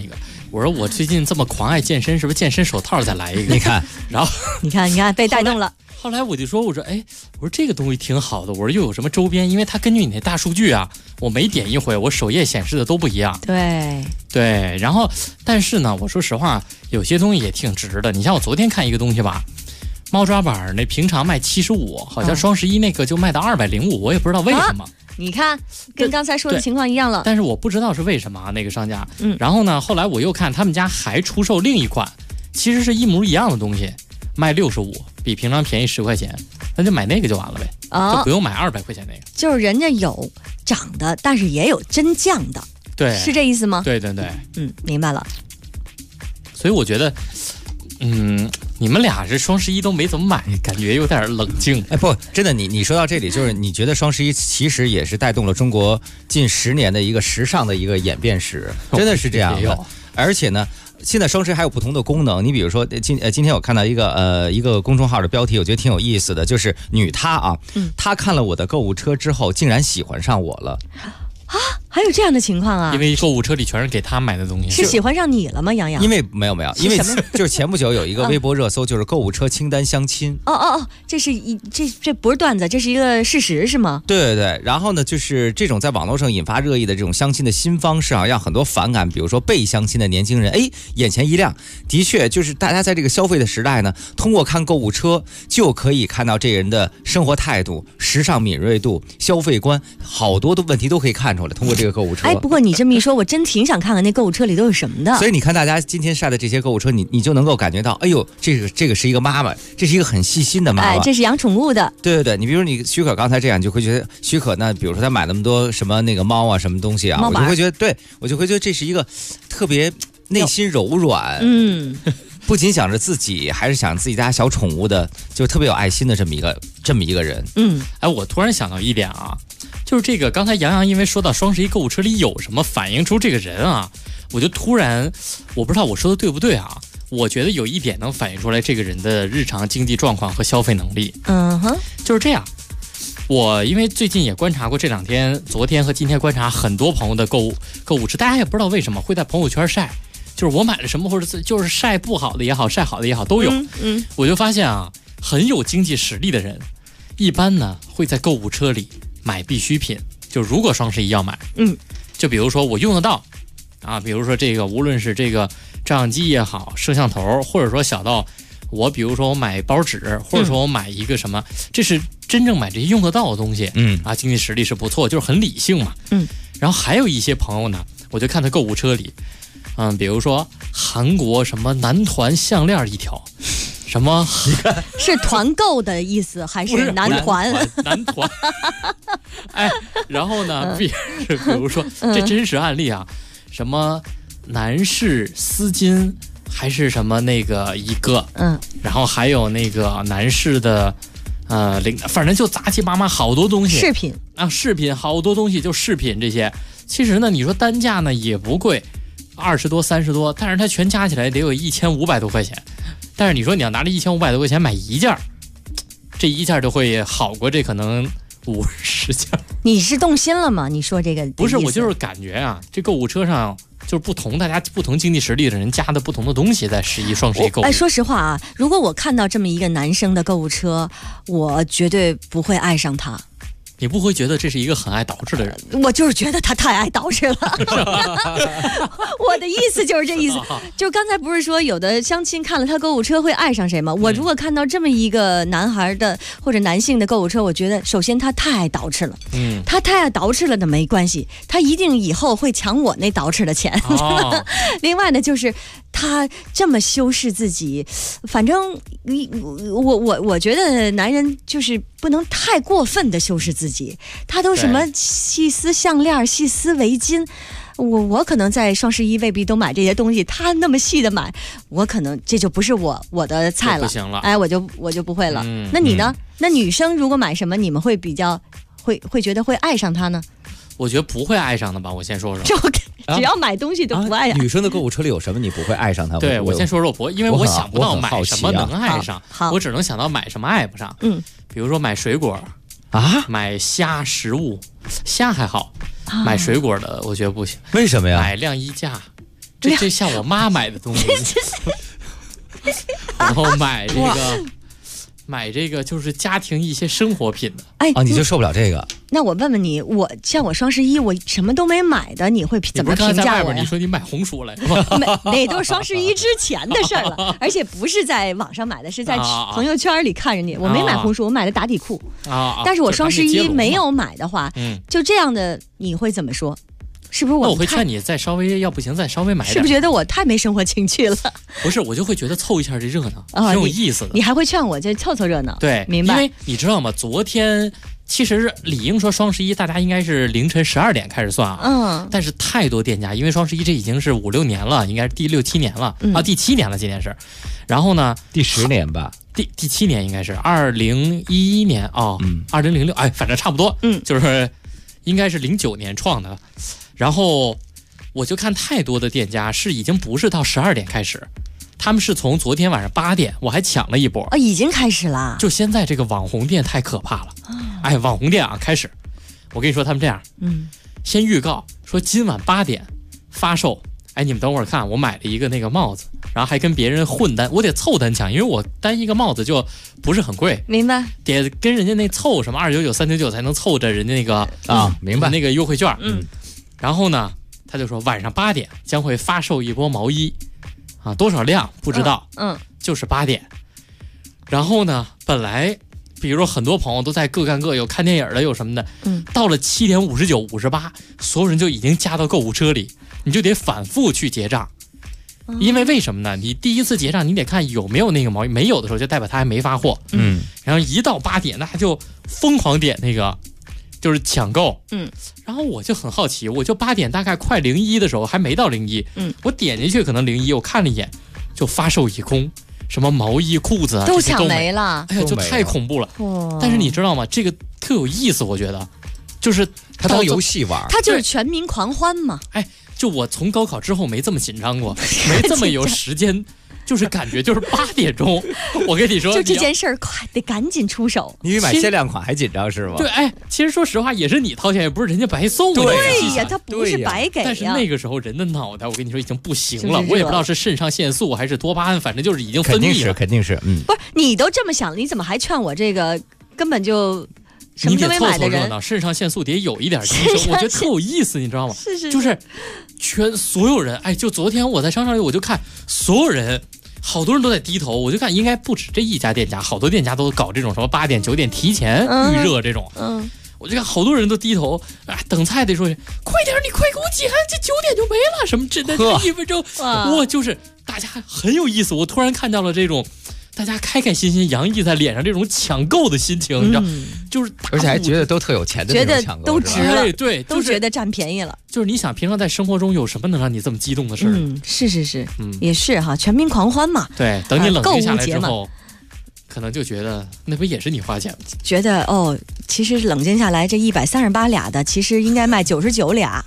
我说我最近这么狂爱健身，是不是健身手套再来一个？ 你看， 然后你看被带动了。 后来我说这个东西挺好的，我说又有什么周边？因为它根据你的大数据啊，我每点一回，我首页显示的都不一样。 对， 然后但是呢，我说实话，有些东西也挺值的。你像我昨天看一个东西吧，猫抓板那平常卖75，好像双11那个就卖到205，我也不知道为什么。 你看，跟刚才说的情况一样了。 但是我不知道是为什么那个商家。然后呢，后来我又看他们家还出售另一款，其实是一模一样的东西，卖65，比平常便宜10块钱，那就买那个就完了呗，就不用买200块钱那个。 就是人家有涨的，但是也有真降的。 对， 是这意思吗？ 对， 明白了。 所以我觉得，你们俩是双11都没怎么买，感觉有点冷静。 哎，不，真的，你说到这里，就是你觉得双11其实也是带动了中国近10年的一个时尚的一个演变史，真的是这样的。而且呢，现在双11还有不同的功能。你比如说，今天我看到一个公众号的标题，我觉得挺有意思的，就是女她啊，她看了我的购物车之后，竟然喜欢上我了。 啊，还有这样的情况啊？ 因为购物车里全是给他买的东西。 是喜欢上你了吗，杨洋？ 因为没有，因为就是前不久有一个微博热搜，就是购物车清单相亲。 这不是段子，这是一个事实是吗？ 对。然后呢，就是这种在网络上引发热议的这种相亲的新方式啊，让很多反感，比如说被相亲的年轻人，眼前一亮。的确，就是大家在这个消费的时代呢，通过看购物车就可以看到这人的生活态度、时尚敏锐度、消费观，好多的问题都可以看出来。通过这个购物车， 不过你这么一说，我真挺想看看那购物车里都有什么的。 所以你看，大家今天晒的这些购物车，你就能够感觉到，哎呦，这个是一个妈妈，这是一个很细心的妈妈， 这是养宠物的。 对，你比如你许可刚才这样，你就会觉得许可呢，比如说他买那么多什么那个猫啊什么东西啊，我就会觉得这是一个特别内心柔软，不仅想着自己，还是想自己家小宠物的，就特别有爱心的这么一个人。 我突然想到一点啊。就是这个，刚才杨洋因为说到双11购物车里有什么，反映出这个人啊，我就突然，我不知道我说的对不对啊？我觉得有一点能反映出来这个人的日常经济状况和消费能力。就是这样。我因为最近也观察过这2天，昨天和今天观察很多朋友的购物车，大家也不知道为什么会在朋友圈晒，就是我买了什么，或者是就是晒不好的也好，晒好的也好都有。我就发现啊，很有经济实力的人，一般呢会在购物车里买必需品，就如果双11要买，就比如说我用得到啊，比如说这个无论是这个照相机也好，摄像头，或者说小到我比如说我买包纸，或者说我买一个什么，这是真正买这些用得到的东西，经济实力是不错，就是很理性嘛。然后还有一些朋友呢，我就看他购物车里，比如说韩国什么男团项链一条。什么？ 是团购的意思还是男团？ 男团。然后呢，比如说这真实案例啊，什么男士丝巾还是什么那个一个，然后还有那个男士的反正就杂七八八好多东西。饰品好多东西，就饰品这些。其实呢，你说单价呢也不贵，20多30多，但是它全加起来得有1500多块钱。但是你说你要拿着1500多块钱买一件，这一件就会好过这可能50件。 你是动心了吗？你说这个不是，我就是感觉啊，这购物车上就是大家不同经济实力的人加的不同的东西在双11购物。 说实话啊，如果我看到这么一个男生的购物车，我绝对不会爱上他。 你不会觉得这是一个很爱捯饬的人？ 我就是觉得他太爱捯饬了。我的意思就是这意思。就刚才不是说有的相亲看了他购物车会爱上谁吗？我如果看到这么一个男孩的或者男性的购物车，我觉得首先他太爱捯饬了。他太爱捯饬了的没关系，他一定以后会抢我那捯饬的钱。另外呢，就是他这么修饰自己，反正我觉得男人就是不能太过分的修饰自己。他都什么细丝项链、细丝围巾，我可能在双11未必都买这些东西，他那么细的买，我可能这就不是我的菜了。 不行了， 我就不会了。那你呢？那女生如果买什么，你们会比较会觉得会爱上他呢？ 我觉得不会爱上的吧，我先说说。 只要买东西都不爱上。 女生的购物车里有什么你不会爱上他？ 对，我先说说不，因为我想不到买什么能爱上，我只能想到买什么爱不上。比如说买水果。买虾食物，虾还好，买水果的我觉得不行。 为什么呀？ 买晾衣架， 这像我妈买的东西，然后买这个就是家庭一些生活品的。 哎你就受不了这个？ 那我问问你，像我双11，我什么都没买的，你会怎么评价我呀？ 你说你买红薯来， 那都是双11之前的事儿了，而且不是在网上买的，是在朋友圈里看着你。我没买红薯，我买的打底裤。但是我双11没有买的话，就这样的你会怎么说？是不是那我会劝你再稍微，要不行再稍微买点。 是不是觉得我太没生活情趣了？ 不是，我就会觉得凑一下这热闹，挺有意思的。 你还会劝我就凑凑热闹？ 对， 明白。 因为你知道吗？昨天其实理应说双11，大家应该是凌晨12点开始算啊。但是太多店家，因为双11这已经是5、6年了，应该是第6、7年了第7年了，今年是。然后呢， 第10年吧， 第7年应该是2011年2006，哎，反正差不多，就是应该是09年创的。然后我就看太多的店家是已经不是到12点开始，他们是从昨天晚上8点，我还抢了一波已经开始了。 就现在这个网红店太可怕了，哎，网红店开始，我跟你说他们这样，先预告说今晚8点发售，哎，你们等会儿看，我买了一个那个帽子，然后还跟别人混单，我得凑单抢，因为我单一个帽子就不是很贵， 明白？ 得跟人家那凑什么299、399才能凑着人家那个明白那个优惠券，然后呢，他就说晚上8点将会发售一波毛衣，多少量不知道，就是8点。然后呢，本来比如说很多朋友都在各干各，有看电影的，有什么的，到了7点59、58，所有人就已经加到购物车里，你就得反复去结账。因为什么呢？你第一次结账，你得看有没有那个毛衣，没有的时候就代表他还没发货。然后一到8点，那就疯狂点那个。就是抢购，然后我就很好奇，我就8点大概快01的时候，还没到01，我点进去可能01，我看了一眼，就发售已空，什么毛衣、裤子都抢没了， 哎呀，就太恐怖了。但是你知道吗？这个特有意思，我觉得，就是它当游戏玩， 它就是全民狂欢嘛。 哎，就我从高考之后没这么紧张过，没这么有时间。就是感觉就是8点钟，我跟你说， 就这件事儿快得赶紧出手。 因为买限量款还紧张是吗？ 对，哎，其实说实话也是你掏钱，也不是人家白送的。 对呀，他不是白给呀。 但是那个时候人的脑袋，我跟你说已经不行了，我也不知道是肾上腺素还是多巴胺，反正就是已经分泌了。 肯定是， 不是你都这么想了，你怎么还劝我这个根本就什么都没买的人？ 肾上腺素得有一点提升，我觉得特有意思，你知道吗？ 是， 就是所有人，哎，就昨天我在商场里，我就看所有人。好多人都在低头，我就看应该不止这一家店家，好多店家都搞这种什么8点、9点提前预热这种。我就看好多人都低头，等菜得说快点，你快给我挤，这9点就没了，什么真的1分钟，哇，就是大家很有意思。我突然看到了这种大家开开心心洋溢在脸上这种抢购的心情，你知道，就是而且还觉得都特有钱的那种抢购， 觉得都值了， 对， 都觉得占便宜了。 就是你想平常在生活中有什么能让你这么激动的事儿？ 是，也是哈，全民狂欢嘛。 对，等你冷静下来之后，可能就觉得那不也是你花钱吗？ 觉得其实冷静下来，这138俩的，其实应该卖99俩。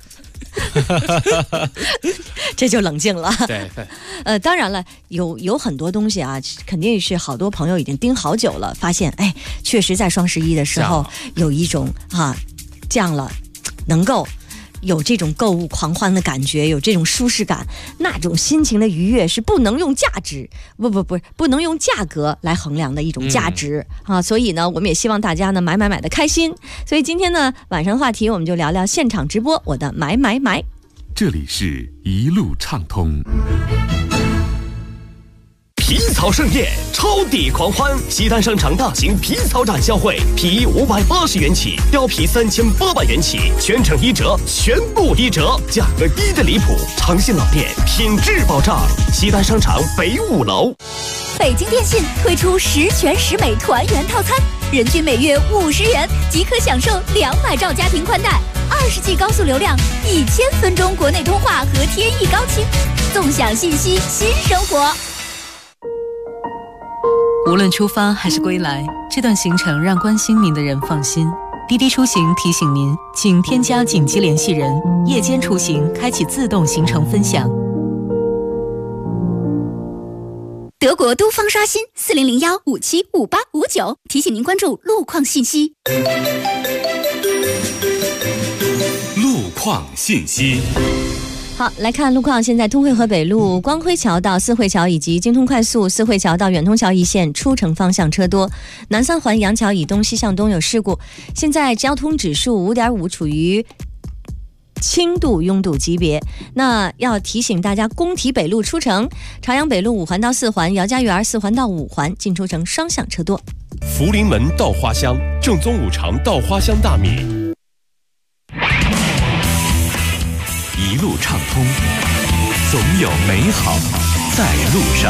这就冷静了。 对， 当然了，有很多东西啊，肯定是好多朋友已经盯好久了，发现哎，确实在双11的时候有一种降了，能够有这种购物狂欢的感觉，有这种舒适感，那种心情的愉悦是不能用价值，不能用价格来衡量的一种价值所以呢，我们也希望大家呢买的开心。所以今天呢晚上的话题，我们就聊聊现场直播我的买。 这里是一路畅通。 皮草盛宴，超抵狂欢！西单商场大型皮草展销会，皮衣580元起，貂皮3800元起，全程1折，全部1折，价格低得离谱。诚信老店，品质保障。西单商场北5楼。 北京电信推出10全10美团圆套餐，人均每月50元即可享受200兆家庭宽带，20G 高速流量，1000分钟国内通话和天翼高清，纵享信息新生活。 无论出发还是归来，这段行程让关心您的人放心。滴滴出行提醒您，请添加紧急联系人，夜间出行开启自动行程分享。 德国都方刷新4001575859，提醒您关注路况信息。 路况信息。 好，来看路况。现在通惠河北路光辉桥到四惠桥以及京通快速四惠桥到远通桥一线出城方向车多，南三环杨桥以东西向东有事故，现在交通指数5.5，处于轻度拥堵级别。那要提醒大家，工体北路出城，朝阳北路5环到4环，姚家园4环到5环进出城双向车多。 福临门稻花香，正宗五常稻花香大米， 一路畅通，总有美好在路上。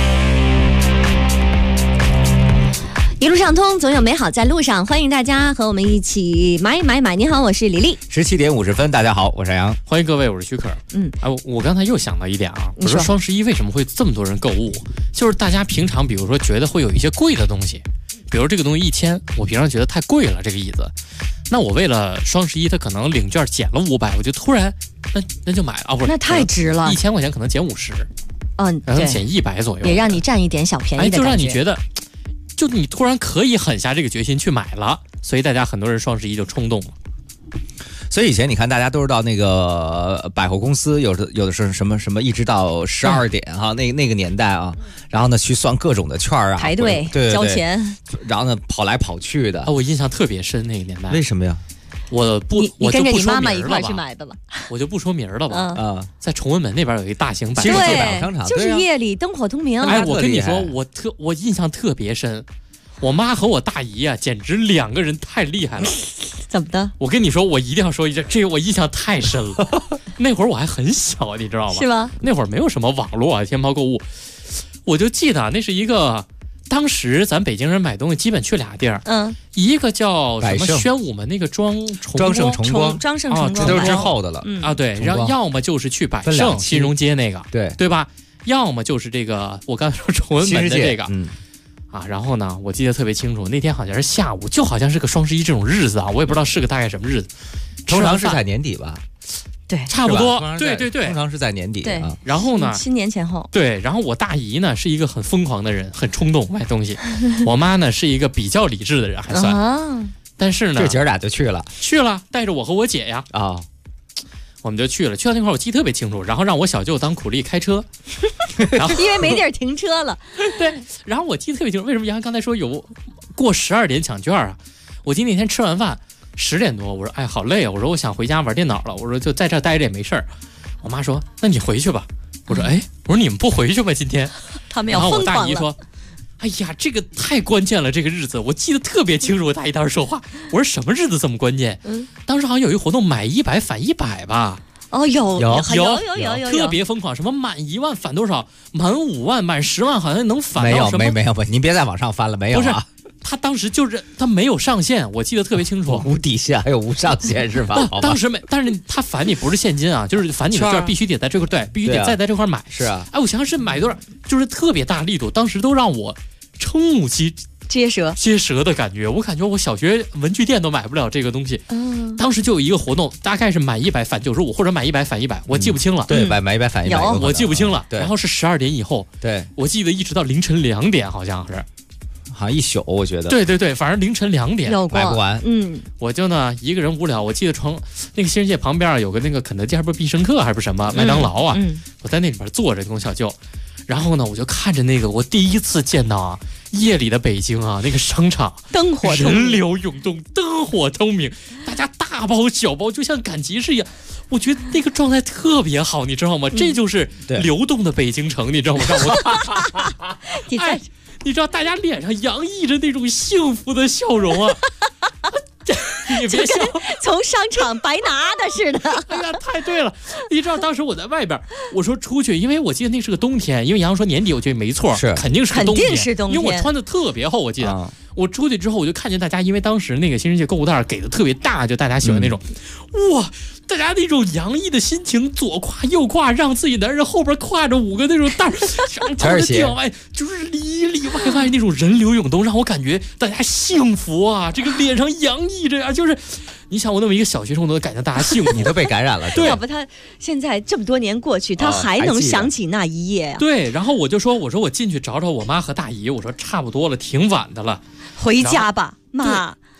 一路畅通，总有美好在路上。欢迎大家和我们一起买。你好，我是李丽。 17点50分，大家好，我是杨。 欢迎各位，我是徐可。我刚才又想到一点啊，我说双11为什么会这么多人购物？就是大家平常比如说觉得会有一些贵的东西，比如这个东西1000，我平常觉得太贵了，这个椅子。那我为了双11，它可能领券减了500，我就突然那就买了啊，不是？ 那太值了 ，1000块钱可能减50，可能减100左右， 也让你占一点小便宜的感觉。 就让你觉得。就你突然可以狠下这个决心去买了，所以大家很多人双11就冲动了。 所以以前你看大家都是到那个百货公司，有的是什么一直到12点哈，那个年代啊，然后呢去算各种的券啊， 排队交钱， 然后呢跑来跑去的。 我印象特别深那个年代。 为什么呀？ 你跟着你妈妈一块去买的吧？ 我就不说名了吧。在崇文门那边有一大型百货商场， 就是夜里灯火通明。 我跟你说，我印象特别深。我妈和我大姨啊，简直2个人太厉害了。 怎么的？ 我跟你说，我一定要说一句，这个我印象太深了。那会儿我还很小，你知道吗？ 是吗？ 那会儿没有什么网络啊，天猫购物，我就记得那是一个。当时咱北京人买东西基本去俩地儿，一个叫什么宣武门那个庄盛崇光， 这都是之后的了对，然后要么就是去百盛新荣街那个，对吧？要么就是这个我刚才说崇文门的这个，然后呢，我记得特别清楚，那天好像是下午，就好像是个双11这种日子啊，我也不知道是个大概什么日子， 通常是在年底吧。 对， 差不多，对， 通常是在年底。 对， 然后呢， 新年前后。 对，然后我大姨呢是一个很疯狂的人，很冲动买东西。我妈呢是一个比较理智的人，还算。但是呢， 这姐俩就去了， 带着我和我姐呀我们就去了。去到那块我记得特别清楚，然后让我小舅当苦力开车，然后因为没地儿停车了。 对，然后我记得特别清楚，为什么杨刚才说有过12点抢券啊？我记得那天吃完饭。10点多，我说好累啊，我说我想回家玩电脑了，我说就在这待着也没事儿。我妈说那你回去吧。我说我说你们不回去吧今天？ 他们要疯狂了。 然后我大姨说，哎呀，这个太关键了，这个日子我记得特别清楚。我大姨当时说话，我说什么日子这么关键？当时好像有一活动买100返100吧。 有， 特别疯狂，什么满1万返多少，满5万，满10万好像能返到什么？ 没有，您别再往上翻了，没有啊。 他当时就是他没有上限，我记得特别清楚， 无底线还有无上限是吧？ 当时没，但是他返你不是现金啊，就是返你的券必须得在这块必须得再在这块买。 是啊， 我想想是买多少，就是特别大力度，当时都让我瞠目结舌的感觉。我感觉我小学文具店都买不了这个东西。当时就有一个活动，大概是买100返95，或者买100返100，我记不清了。 对，买100返100， 我记不清了。 对， 然后是12点以后。 对， 我记得一直到凌晨2点，好像一宿，我觉得。 对，反正凌晨2点买不完。 我就呢一个人无聊，我记得那个新世界旁边有个那个肯德基，还不是必胜客还是什么麦当劳啊？我在那里边坐着跟我小舅，然后呢我就看着那个我第一次见到夜里的北京啊，那个商场灯火通明， 人流涌动，灯火通明，大家大包小包，就像赶集市一样。我觉得那个状态特别好，你知道吗？这就是流动的北京城，你知道吗？让我你知道大家脸上洋溢着那种幸福的笑容啊！你别笑， 从商场白拿的似的。 哎呀，太对了！你知道当时我在外边，我说出去，因为我记得那是个冬天，因为杨洋说年底，我觉得没错，肯定是个冬天，因为我穿的特别厚，我记得。我出去之后，我就看见大家，因为当时那个新世界购物袋给的特别大，就大家喜欢那种，哇，大家那种洋溢的心情，左挎右挎，让自己男人后边挎着5个那种袋，全是脚外，就是里里外外那种人流涌动，让我感觉大家幸福啊，这个脸上洋溢着啊，就是你想我那么一个小学生，我都感觉大家幸福， 你都被感染了。 对，要不他现在这么多年过去，他还能想起那一夜啊？ 对，然后我就说，我进去找找我妈和大姨，我说差不多了，挺晚的了。 回家吧，妈。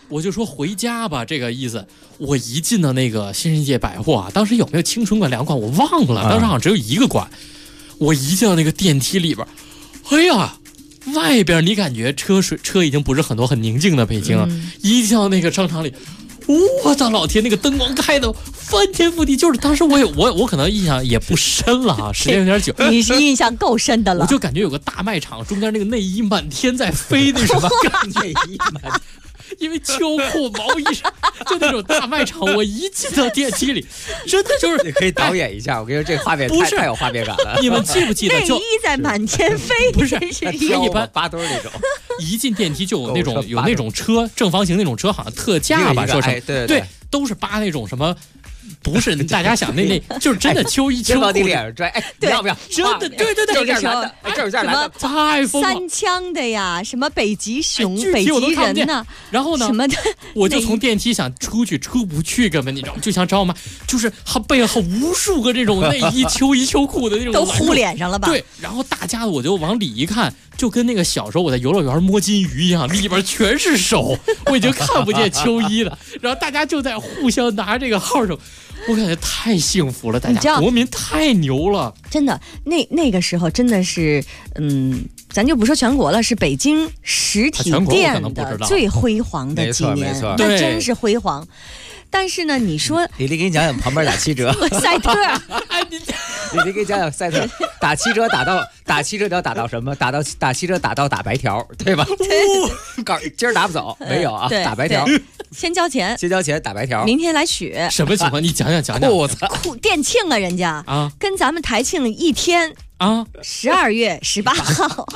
我就说回家吧，这个意思。我一进到那个新世界百货啊，当时有没有青春馆2馆我忘了，当时好像只有1个馆。我一进到那个电梯里边，哎呀，外边你感觉车已经不是很多，很宁静的北京，一进到那个商场里，我的老天，那个灯光开的翻天覆地，就是当时我可能印象也不深了啊，时间有点久。 你是印象够深的了。 我就感觉有个大卖场，中间那个内衣满天在飞，那什么感觉？内衣满天。因为秋裤、毛衣就那种大卖场，我一进到电梯里，真的就是你可以导演一下。我跟你说，这画面太有画面感了。 你们记不记得？ 内衣在满天飞， 不是一般 8堆那种。 一进电梯就有那种车，正方形那种车，好像特价吧，说什么？对，都是扒那种什么。不是大家想那就是真的秋衣秋裤， 往你脸上拽，你要不要？ 真的，对， 这个时候这有点难， 太疯了。 3枪的呀，什么北极熊、北极人呢？ 然后呢， 什么的， 我就从电梯想出去，出不去，根本你知道吗？就想找我妈，就是背后无数个这种内衣、秋衣、秋裤的那种， 都糊脸上了吧？ 对，然后大家我就往里一看，就跟那个小时候我在游乐园摸金鱼一样，里边全是手，我已经看不见秋衣了。然后大家就在互相拿这个号手。我感觉太幸福了，大家国民太牛了， 真的。那个时候真的是，咱就不说全国了，是北京实体店的最辉煌的几年，那真是辉煌。但是呢，你说李丽给你讲讲旁边打7折， 赛特， 李丽给你讲讲赛特打7折打7折要打到什么？打7折打到打白条，对吧？今儿拿不走，没有啊，打白条。 先交钱打白条， 明天来取。 什么情况？你讲讲。 店庆啊，人家啊，跟咱们台庆一天啊，12月18号。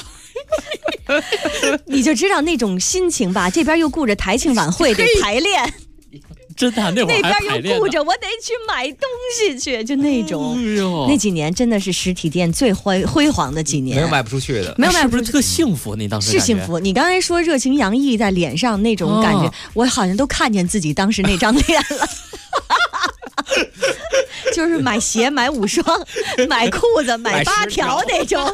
你就知道那种心情吧，这边又顾着台庆晚会得排练。 真的，那边又顾着我得去买东西去，就那种。那几年真的是实体店最辉煌的几年， 没有卖不出去的， 没有卖不出去，特幸福。你当时是幸福。你刚才说热情洋溢在脸上那种感觉，我好像都看见自己当时那张脸了。就是买鞋、买5双、买裤子、买8条那种。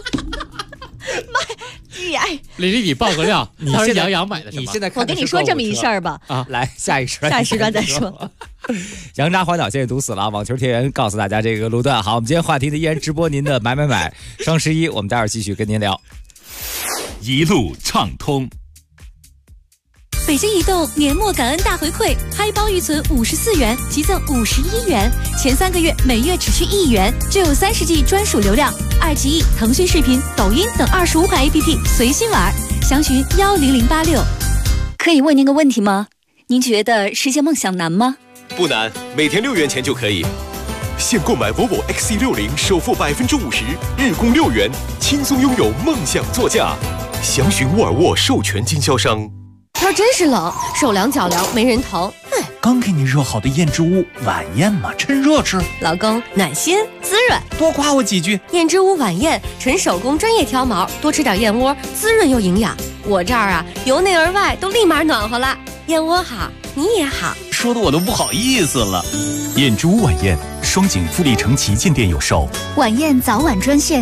李丽，你爆个料，你当时杨买的什么？ 你现在我跟你说这么一事儿吧。 啊，来下一时段再说。 杨渣环岛现在堵死了，网球贴员告诉大家这个路段。好，我们今天话题呢依然直播您的买双11，我们待会儿继续跟您聊。 一路畅通。 北京移动年末感恩大回馈，嗨包预存54元，即赠51元，前3个月每月只需1元，就有30G 专属流量，2G、腾讯视频、抖音等25款 APP 随心玩，详询10086。 可以问您个问题吗？您觉得实现梦想难吗？ 不难，每天6元钱就可以。现购买 Volvo XC60首付50%，日供6元，轻松拥有梦想座驾。详询沃尔沃授权经销商。 天真是冷，手凉脚凉没人疼。 刚给你热好的燕之屋晚宴嘛，趁热吃。 老公暖心滋润， 多夸我几句。 燕之屋晚宴纯手工专业挑毛，多吃点燕窝，滋润又营养。我这儿啊，由内而外都立马暖和了。燕窝好，你也好， 说的我都不好意思了。 燕之屋晚宴，双井富力城旗舰店有售。 晚宴早晚专线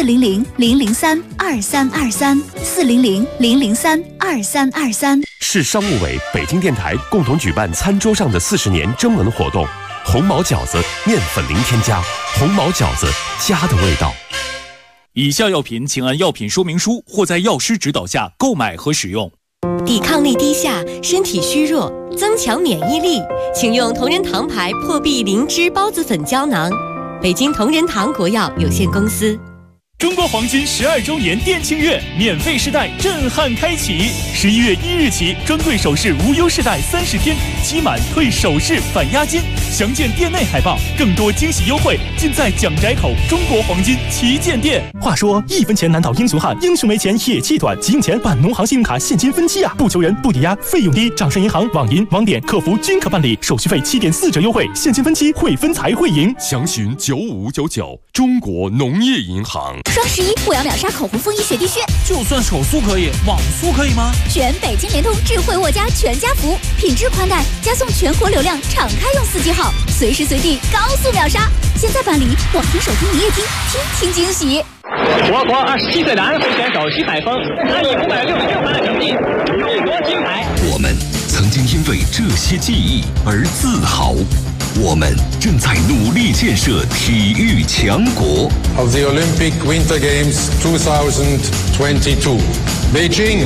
400-003-2323，400-003-2323。 市商务委、北京电台共同举办餐桌上的40年征文活动，红毛饺子面粉零添加，红毛饺子家的味道。 以下药品请按药品说明书或在药师指导下购买和使用。 抵抗力低下，身体虚弱，增强免疫力，请用同仁堂牌破壁灵芝孢子粉胶囊。北京同仁堂国药有限公司。 中国黄金12周年店庆月，免费试戴震撼开启。11月1日起，专柜首饰无忧试戴30天，期满退首饰返押金。详见店内海报，更多惊喜优惠尽在蒋宅口中国黄金旗舰店。话说1分钱难倒英雄汉，英雄没钱也气短，急用钱办农行信用卡现金分期啊！不求人，不抵押，费用低，掌上银行、网银、网点客服均可办理，手续费7.4折优惠，现金分期会分财会赢。 详询9599，中国农业银行。 双11我要秒杀口红风衣雪地靴， 就算手速可以，网速可以吗？ 选北京联通智慧沃家全家福，品质宽带，加送全国流量，敞开用4G号，随时随地高速秒杀。现在办理网听、手听、营业厅，听惊喜。 我国27岁男飞选手徐海峰，他以566分的成绩勇夺金牌。 我们曾经因为这些记忆而自豪。我们正在努力建设体育强国。 Of the Olympic Winter Games 2022, Beijing。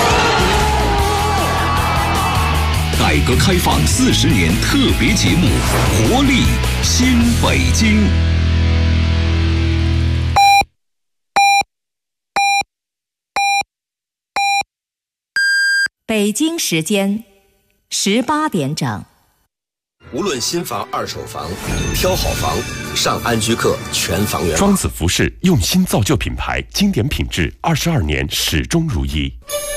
改革开放40年特别节目《活力新北京》。 北京时间18点整。 无论新房、二手房，挑好房，上安居客全房源。 庄子服饰用心造就品牌，经典品质，22年始终如一。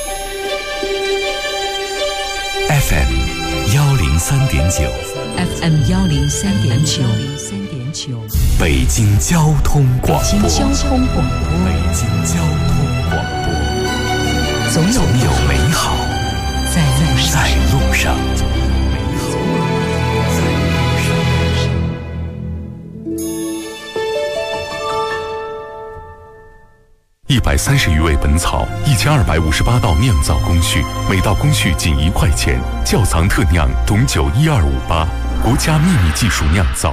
FM 103.9 FM 103.9 北京交通广播。 北京交通广播。 北京交通广播。总有美好在路上。 130余味本草，1258道酿造工序，每道工序仅1块钱。窖藏特酿董酒12588，国家秘密技术酿造。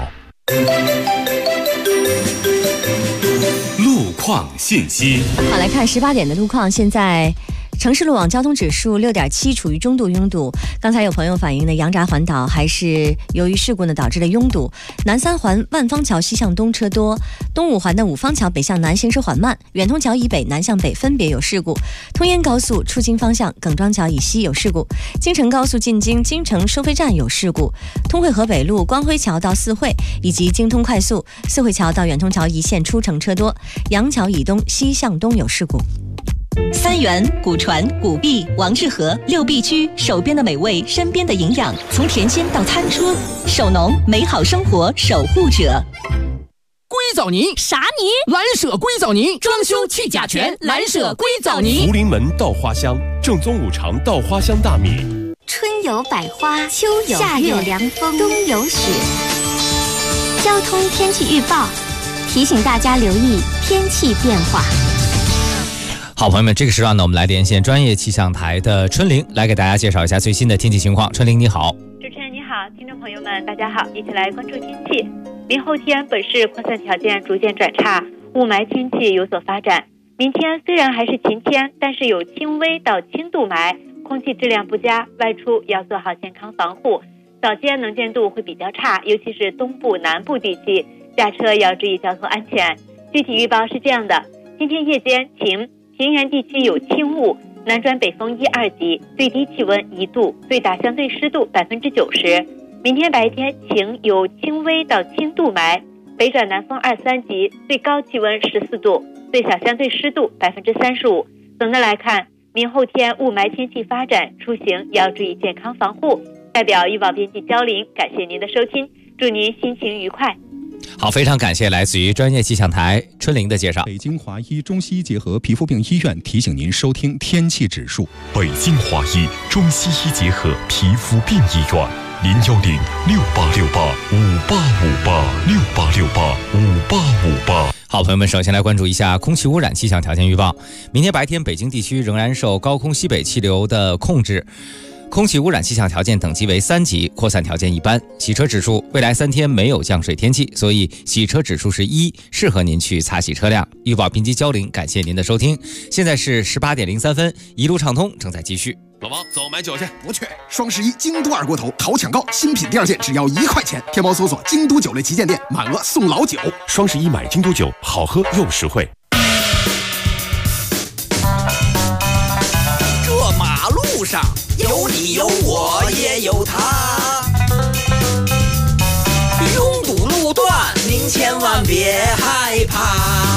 路况信息。 好，来看18点的路况。现在城市路网交通指数6.7，处于中度拥堵。刚才有朋友反映的杨闸环岛还是由于事故呢导致的拥堵。南三环万方桥西向东车多，东五环的五方桥北向南行驶缓慢，远通桥以北南向北分别有事故。通燕高速出京方向耿庄桥以西有事故，京承高速进京京承收费站有事故。通惠河北路光辉桥到四惠以及京通快速四惠桥到远通桥一线出城车多，杨桥以东西向东有事故。 三元、古传、古碧、王致和6必居，手边的美味，身边的营养，从甜心到餐桌，手农美好生活守护者。 硅藻泥啥泥？ 蓝舍硅藻泥，装修去甲醛，蓝舍硅藻泥。 福临门稻花香，正宗五常稻花香大米。 春有百花，秋有夏有凉风，冬有雪。交通天气预报提醒大家留意天气变化。 好，朋友们，这个时段呢，我们来连线专业气象台的春玲，来给大家介绍一下最新的天气情况。春玲，你好。 主持人你好，听众朋友们大家好，一起来关注天气。明后天本市扩散条件逐渐转差，雾霾天气有所发展。明天虽然还是晴天，但是有轻微到轻度霾，空气质量不佳，外出要做好健康防护。早间能见度会比较差，尤其是东部、南部地区，驾车要注意交通安全。具体预报是这样的：今天夜间晴，平原地区有轻雾，南转北风1、2级，最低气温1度，最大相对湿度90%。明天白天晴，有轻微到轻度霾，北转南风2、3级，最高气温14度，最小相对湿度35%。总的来看，明后天雾霾天气发展，出行要注意健康防护。代表预报编辑焦玲，感谢您的收听，祝您心情愉快。 好，非常感谢来自于专业气象台春玲的介绍。 北京华医中西医结合皮肤病医院提醒您收听天气指数。 北京华医中西医结合皮肤病医院，0106868585858 好，朋友们，首先来关注一下空气污染气象条件预报。明天白天，北京地区仍然受高空西北气流的控制。空气污染气象条件等级为3级，扩散条件一般。洗车指数，未来3天没有降水天气，所以洗车指数是1，适合您去擦洗车辆。预报编辑焦玲，感谢您的收听。现在是18点03分，一路畅通正在继续。 老王，走买酒去。不去。双11京都二锅头好抢购，新品第2件只要1块钱。天猫搜索京都酒类旗舰店，满额送老酒。 双11买京都酒，好喝又实惠。 这马路上有你有我也有他，拥堵路段您千万别害怕，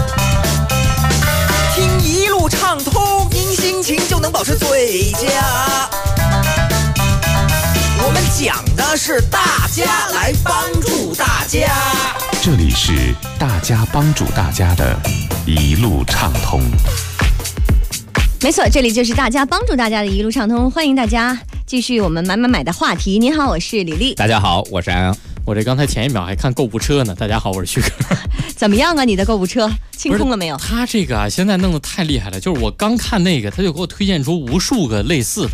听一路畅通，您心情就能保持最佳。我们讲的是大家来帮助大家， 这里是大家帮助大家的一路畅通。 没错，这里就是大家帮助大家的一路畅通，欢迎大家继续我们买的话题。您好，我是李丽。 大家好，我是安阳。 我这刚才前一秒还看购物车呢。大家好，我是旭哥。 怎么样啊？你的购物车清空了没有？ 他这个啊，现在弄得太厉害了。就是我刚看那个，他就给我推荐出无数个类似的，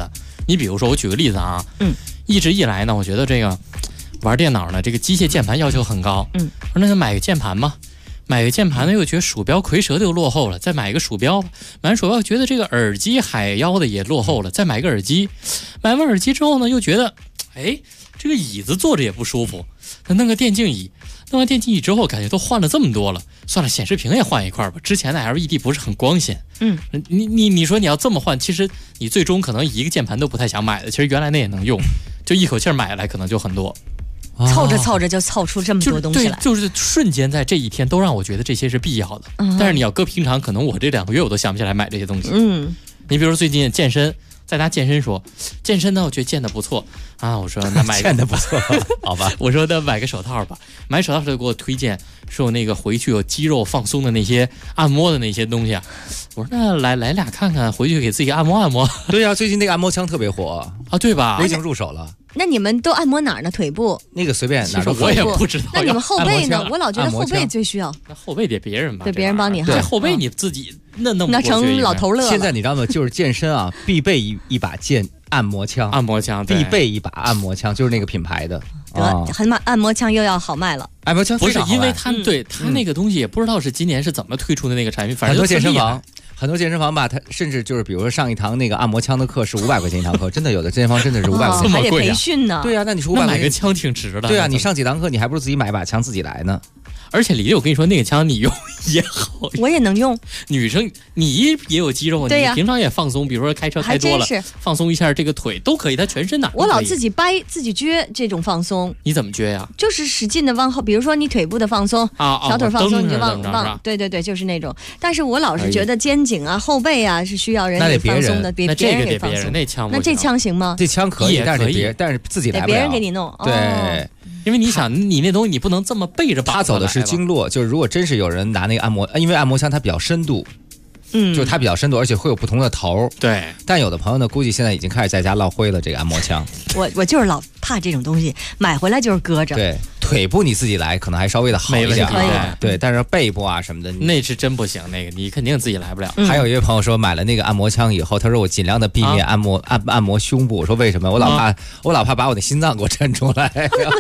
你比如说，我举个例子啊，一直以来呢，我觉得这个玩电脑呢，这个机械键盘要求很高，说那就买个键盘嘛。买个键盘呢，又觉得鼠标蝰蛇的又落后了，再买一个鼠标吧。买完鼠标，觉得这个耳机海妖的也落后了，再买个耳机。买完耳机之后呢，又觉得，哎，这个椅子坐着也不舒服，那弄个电竞椅。弄完电竞椅之后，感觉都换了这么多了，算了，显示屏也换一块吧。之前的 LED 不是很光鲜，你说你要这么换，其实你最终可能一个键盘都不太想买的。其实原来那也能用，就一口气买来可能就很多。 凑着凑着就凑出这么多东西来， 就是瞬间在这一天都让我觉得这些是必要的。但是你要搁平常，可能我这2个月我都想不起来买这些东西。你比如说最近健身，在拿健身说，健身呢，我觉得健的不错啊。我说那买健的不错，好吧。 我说那买个手套吧，买手套他就给我推荐，说我那个回去有肌肉放松的那些按摩的那些东西啊。我说那来俩看看，回去给自己按摩按摩。 对呀，最近那个按摩枪特别火啊，对吧？ 我已经入手了。 那你们都按摩哪儿呢？腿部？ 那个随便哪儿都。 我也不知道。 那你们后背呢？我老觉得后背最需要。 那后背得别人吧？ 对，别人帮你哈。 这后背你自己那成老头乐了。 现在你知道吗？就是健身啊，必备一把按摩枪，必备一把按摩枪，就是那个品牌的。 按摩枪又要好卖了。 按摩枪不是因为他那个东西也不知道是今年是怎么推出的那个产品，反正很多健身房吧，它甚至就是比如说上一堂那个按摩枪的课是500块钱一堂课，真的有的健身房真的是500块钱， 这么贵还得培训呢。 对呀，那你说500块钱买个枪挺值的。 对啊，你上几堂课你还不如自己买一把枪自己来呢。 而且李丽，我跟你说，那个枪你用也好， 我也能用。 女生你也有肌肉， 对呀， 你平常也放松，比如说开车开多了，放松一下这个腿都可以，它全身哪。 我老自己掰自己撅这种放松。 你怎么撅呀？ 就是使劲的往后，比如说你腿部的放松小腿放松，你就往，对，就是那种。但是我老是觉得肩颈啊、后背啊是需要人给放松的，别人给放松。那这枪行吗？ 这枪可以，但是自己来不了， 得别人给你弄。 对。 因为你想，你那东西你不能这么背着绑。 他走的是经络，就是如果真是有人拿那个按摩，因为按摩枪它比较深度，就是它比较深度，而且会有不同的头。 对。 但有的朋友呢，估计现在已经开始在家落灰了。这个按摩枪， 我就是老怕这种东西，买回来就是搁着。 对，腿部你自己来可能还稍微的好一点，对，但是背部啊什么的， 那是真不行，那个你肯定自己来不了。 还有一位朋友说，买了那个按摩枪以后，他说我尽量的避免按摩胸部。我说为什么？我老怕把我的心脏给我抻出来。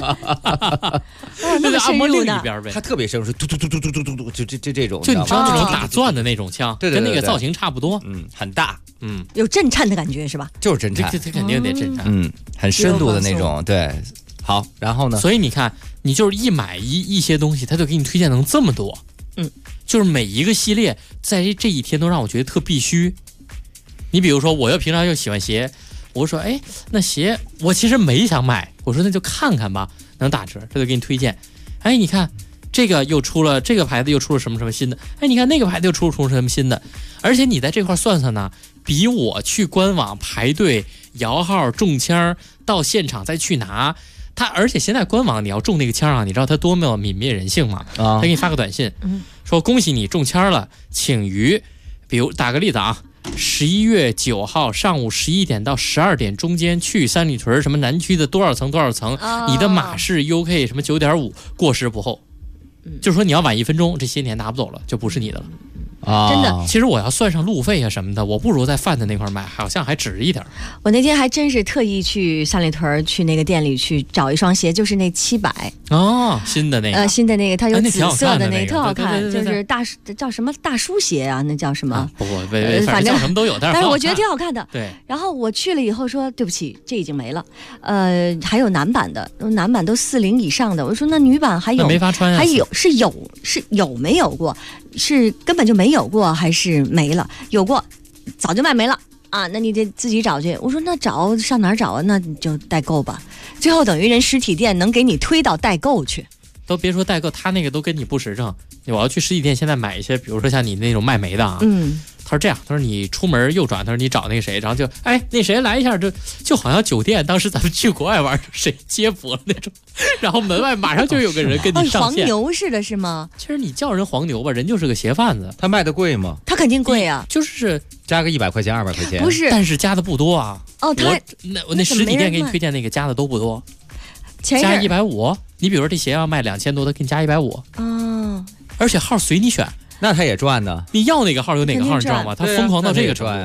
那么按摩另一边呗， 他特别深，是嘟嘟嘟嘟嘟嘟嘟嘟，就这种， 就你知道那种打钻的那种枪， 对， 跟那个造型差不多， 很大， 有震颤的感觉是吧？ 就是震颤， 这肯定得震颤， 很深度的那种，对。好，然后呢？ 所以你看，你就是一买一些东西，他就给你推荐能这么多，就是每一个系列在这一天都让我觉得特必须。你比如说，我平常又喜欢鞋，我说，哎，那鞋我其实没想买，我说那就看看吧，能打折，他就给你推荐。哎，你看这个又出了，这个牌子又出了什么什么新的，哎，你看那个牌子又出了什么新的，而且你在这块算算呢，比我去官网排队摇号中签到现场再去拿。而且现在官网你要中那个签啊，你知道他多么泯灭人性吗？他给你发个短信，说恭喜你中签了，请于，比如打个例子啊，11月9号上午11点到12点中间去三里屯什么南区的多少层，你的码是 UK 什么9.5，过时不候。就是说你要晚1分钟，这些你还拿不走了，就不是你的了。 真的， 其实我要算上路费啊什么的，我不如在饭的那块买，好像还值一点。 我那天还真是特意去三里屯去那个店里去找一双鞋，就是那700 新的那个， 新的那个，它有紫色的那个，特好看， 对就是叫什么大叔鞋啊，那叫什么？ 反正什么都有，但是我觉得挺好看的。 对。 然后我去了以后说，对不起，这已经没了。还有男版的，男版都40以上的。我说那女版还有， 没法穿， 还有是有没有过？是根本就没有过还是没了？有过，早就卖没了啊！那你得自己找去。我说那上哪儿找啊？那你就代购吧。最后等于人实体店能给你推到代购去， 都别说代购，他那个都跟你不实诚。我要去实体店现在买一些，比如说像你那种卖煤的啊，他说这样，他说你出门右转，他说你找那个谁，然后就那谁来一下，就好像酒店当时咱们去国外玩，谁接驳了那种，然后门外马上就有个人跟你上线， 黄牛似的是吗？ 其实你叫人黄牛吧，人就是个鞋贩子。 他卖的贵吗？ 他肯定贵啊， 就是加个100块钱200块钱， 不是， 但是加的不多啊。 我那实体店给你推荐那个加的都不多，加150。你比如说这鞋要卖2000多，他给你加150。而且号随你选。 那他也赚呢， 你要哪个号有哪个号，你知道吗？他疯狂到这个程度。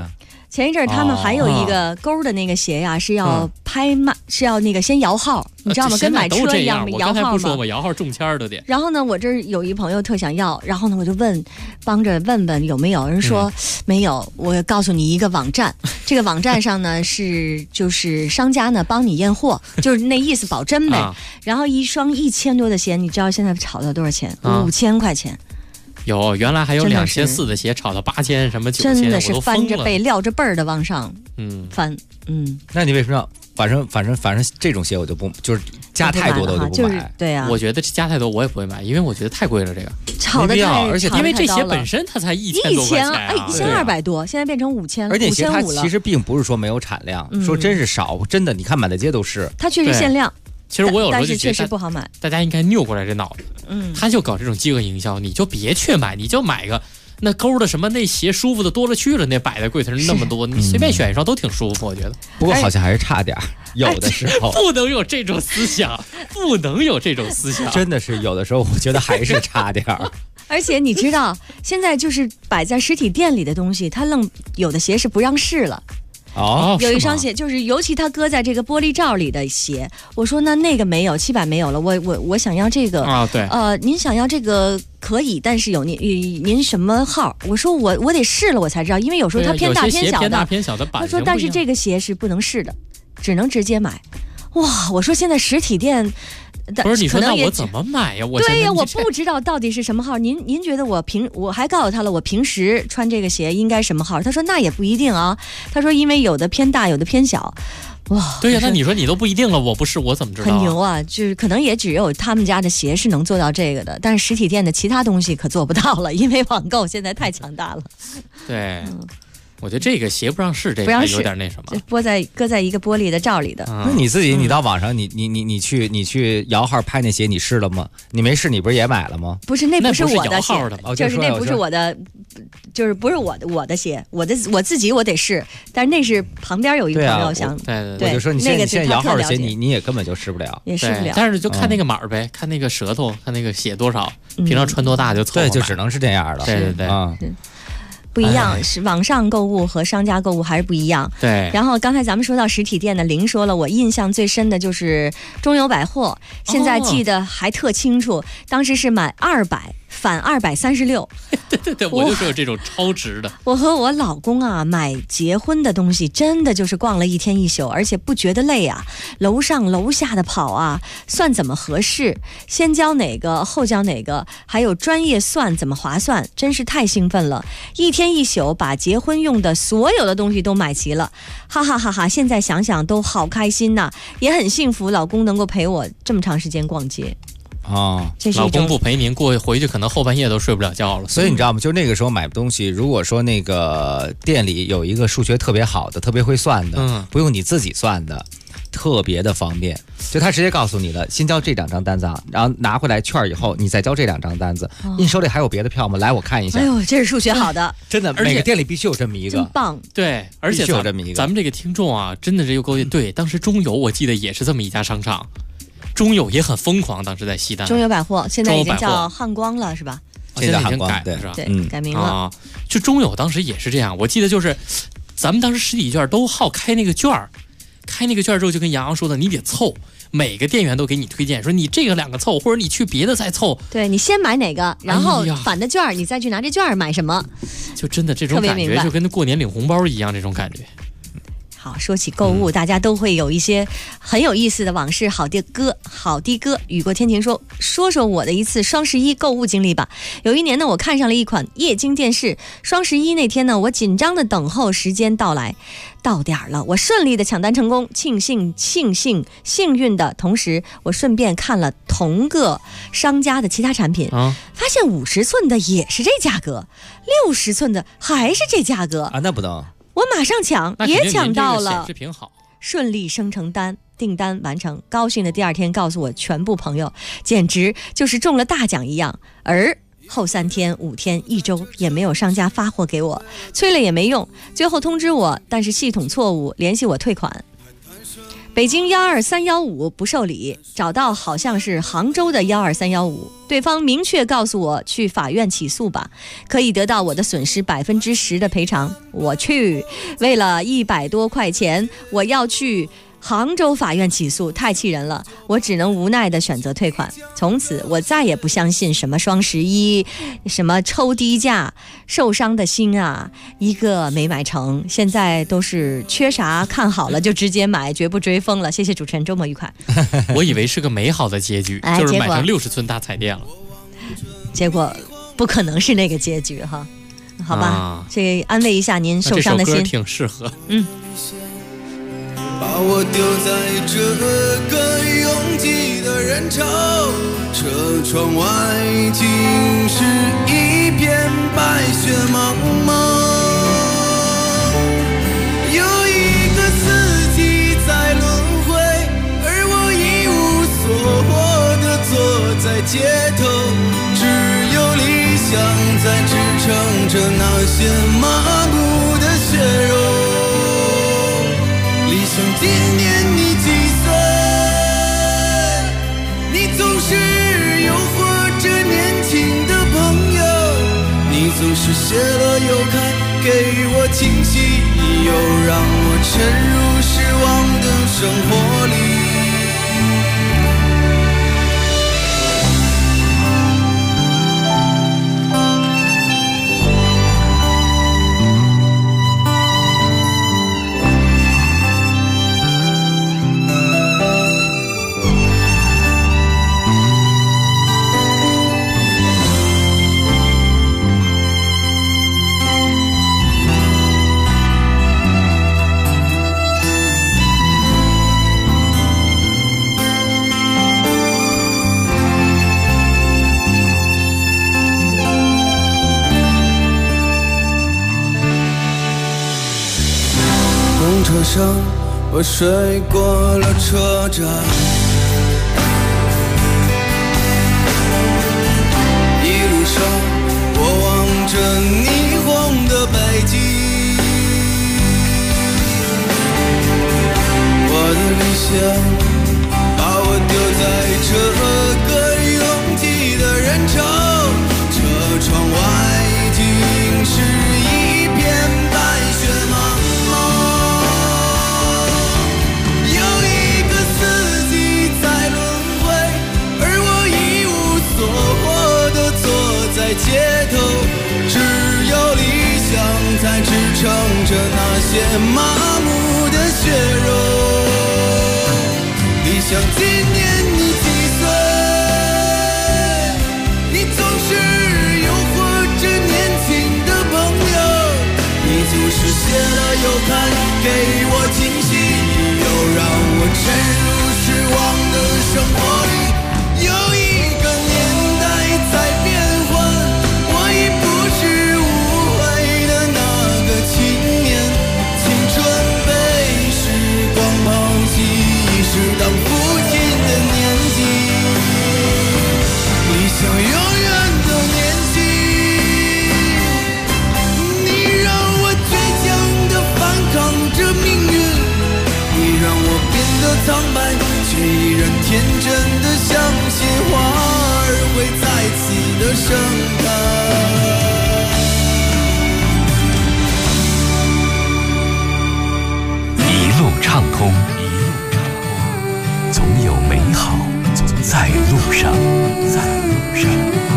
前一阵他们还有一个勾的那个鞋呀，是要拍卖，是要那个先摇号，你知道吗？跟买车一样，摇号嘛。 我刚才不说我摇号中签的得。 然后呢，我这儿有一朋友特想要，然后呢，我就帮着问问有没有人说没有。我告诉你一个网站，这个网站上呢就是商家呢帮你验货，就是那意思保真呗。然后一双1000多的鞋，你知道现在炒到多少钱？5000块钱。 有，原来还有2400的鞋炒到8000什么9000， 真的是翻着背撂着背儿的往上翻。 那你为什么要？反正这种鞋我就不，就是加太多的我就不买。 就是对啊， 我觉得加太多我也不会买，因为我觉得太贵了，这个炒的太， 而且因为这鞋本身它才1000多块钱 ，1200多，现在变成5000， 而且鞋它 5500了。 其实并不是说没有产量，说真是少，真的你看满大街都是。 它确实限量。 其实我有时候就觉得确实不好买， 大家应该扭过来这脑子，他就搞这种饥饿营销，你就别去买，你就买个那勾的什么那鞋舒服的多了去了，那摆在柜台上那么多，你随便选一双都挺舒服，我觉得。 不过好像还是差点，有的时候不能有这种思想，不能有这种思想， 真的是有的时候我觉得还是差点。 而且你知道，现在就是摆在实体店里的东西，它有的鞋是不让试了。有一双鞋，就是尤其他搁在这个玻璃罩里的鞋，我说那个没有700没有了，我想要这个对， 您想要这个可以，但是有您什么号？我说我得试了我才知道，因为有时候它偏大偏小的，他说但是这个鞋是不能试的，只能直接买。哇，我说现在实体店。 不是你说那我怎么买呀？ 对呀，我不知道到底是什么号。您觉得我还告诉他了，我平时穿这个鞋应该什么号？他说那也不一定啊。他说因为有的偏大，有的偏小。哇， 对呀，那你说你都不一定了，我不是我怎么知道？ 很牛啊，就是可能也只有他们家的鞋是能做到这个的，但是实体店的其他东西可做不到了，因为网购现在太强大了。 对。我觉得这个鞋不让试，这个还有点那什么， 搁在一个玻璃的罩里的。 那你自己，你到网上，你去摇号拍那鞋，你试了吗？你没试，你不是也买了吗？ 不是，那不是我的鞋， 就是那不是我的，就是不是我的鞋，我自己我得试，但是那是旁边有一朋友想， 对， 我就说你现在摇号的鞋，你也根本就试不了， 也试不了。 但是就看那个码呗，看那个舌头，看那个写多少，平常穿多大就凑合。 对，就只能是这样的。 对啊。 不一样，是网上购物和商家购物还是不一样。 对。 然后刚才咱们说到实体店的，林说了，我印象最深的就是中友百货，现在记得还特清楚，当时是买200返236。 对，我就说有这种超值的。 我和我老公啊，买结婚的东西真的就是逛了一天一宿，而且不觉得累啊，楼上楼下的跑啊，算怎么合适，先交哪个后交哪个，还有专业算怎么划算，真是太兴奋了，一天一宿把结婚用的所有的东西都买齐了，哈哈哈哈！现在想想都好开心呐，也很幸福，老公能够陪我这么长时间逛街。 老公不陪您回去可能后半夜都睡不了觉了。 所以你知道吗？就那个时候买东西，如果说那个店里有一个数学特别好的、特别会算的，不用你自己算的，特别的方便。就他直接告诉你了，先交这2张单子，然后拿回来券以后，你再交这2张单子。你手里还有别的票吗？来，我看一下。 哎呦，这是数学好的， 真的，每个店里必须有这么一个， 真棒。 对，而且有这么一个。 咱们这个听众啊，真的是又勾对，当时中友我记得也是这么一家商场。中友也很疯狂，当时在西单。 中友百货现在已经叫汉光了，是吧？ 现在已经改了，是吧？ 对，改名了。 就中友当时也是这样，我记得就是咱们当时实体券都好开那个券儿，开那个券之后就跟杨洋说的，你得凑，每个店员都给你推荐，说你这个2个凑，或者你去别的再凑。 对，你先买哪个，然后返的券你再去拿这券买什么。 就真的这种感觉，就跟过年领红包一样，这种感觉。 好，说起购物，大家都会有一些很有意思的往事。好的哥，雨过天晴说我的一次双11购物经历吧。有一年呢，我看上了一款液晶电视。双11那天呢，我紧张的等候时间到来，到点了，我顺利的抢单成功，幸运的同时，我顺便看了同个商家的其他产品，发现50寸的也是这价格，60寸的还是这价格啊，那不能。 我马上抢，也抢到了， 显示屏好， 顺利生成订单完成，高兴的第2天告诉我全部朋友，简直就是中了大奖一样。而后3天、5天、1周也没有商家发货给我，催了也没用，最后通知我，但是系统错误，联系我退款。 北京12315不受理，找到好像是杭州的12315，对方明确告诉我去法院起诉吧，可以得到我的损失10%的赔偿。我去，为了100多块钱，我要去杭州法院起诉，太气人了，我只能无奈地选择退款。从此我再也不相信什么双11，什么抽低价，受伤的心啊，一个没买成。现在都是缺啥看好了就直接买，绝不追风了。谢谢主持人，周末愉快。 我以为是个美好的结局，就是买成60寸大彩电了， 结果不可能是那个结局哈。好吧，这安慰一下您受伤的心。 这首歌挺适合。 把我丢在这个拥挤的人潮，车窗外尽是一片白雪茫茫，有一个四季在轮回，而我一无所获地坐在街头，只有理想在支撑着那些麻木的血肉。想纪念你几岁，你总是诱惑着年轻的朋友，你总是谢了又开，给我惊喜，又让我沉入失望的生活里。车上我睡过了车站，一路上我望着霓虹的北京，我的理想把我丢在这个拥挤的人潮，车窗外尽是一片白雪茫茫，在街头，只有理想才支撑着那些麻木的血肉。理想纪念你几岁，你总是诱惑着年轻的朋友，你总是谢了又开，给我惊喜，又让我沉入失望的生活里。有一个年代在变，当父亲的年纪，理想永远都年轻，你让我倔强地反抗着命运，你让我变得苍白，却依然天真地相信花儿会再次的盛开。一路畅通，总有美好在路上，在路上。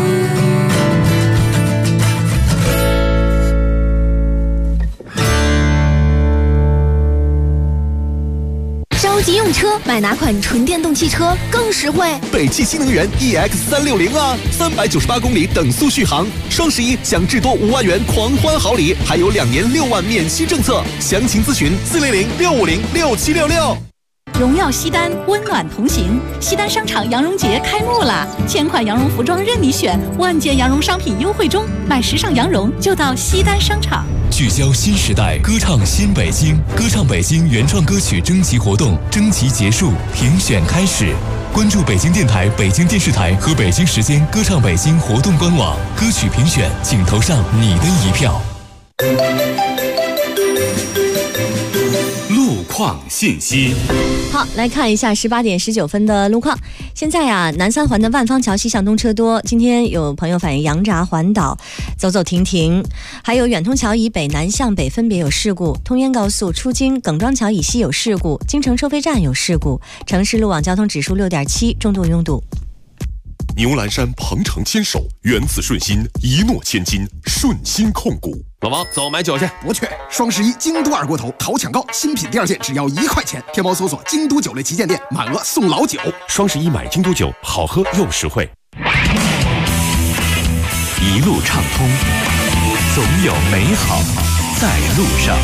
着急用车，买哪款纯电动汽车更实惠？ 北汽新能源 EX360啊，398公里等速续航，双11享至多5万元狂欢好礼，还有2年6万免息政策，详情咨询400-650-6766。 荣耀西单，温暖同行。西单商场羊绒节开幕啦！1000款羊绒服装任你选，万件羊绒商品优惠中，买时尚羊绒就到西单商场。 聚焦新时代，歌唱新北京，歌唱北京原创歌曲征集活动征集结束，评选开始。关注北京电台、北京电视台和北京时间歌唱北京活动官网，歌曲评选，请投上你的一票。 况信息。 好，来看一下18点19分的路况。现在啊，南三环的万方桥西向东车多。今天有朋友反映羊闸环岛走走停停，还有远通桥以北南向北分别有事故，通燕高速出京耿庄桥以西有事故，京城收费站有事故，城市路网交通指数6.7，重度拥堵。 牛栏山鹏程牵手，源自顺心，一诺千金，顺心控股。 老王，走买酒去。 不去。双11京都二锅头好抢购，新品第2件只要1块钱。天猫搜索京都酒类旗舰店，满额送老酒。 双11买京都酒，好喝又实惠。 一路畅通，总有美好在路上。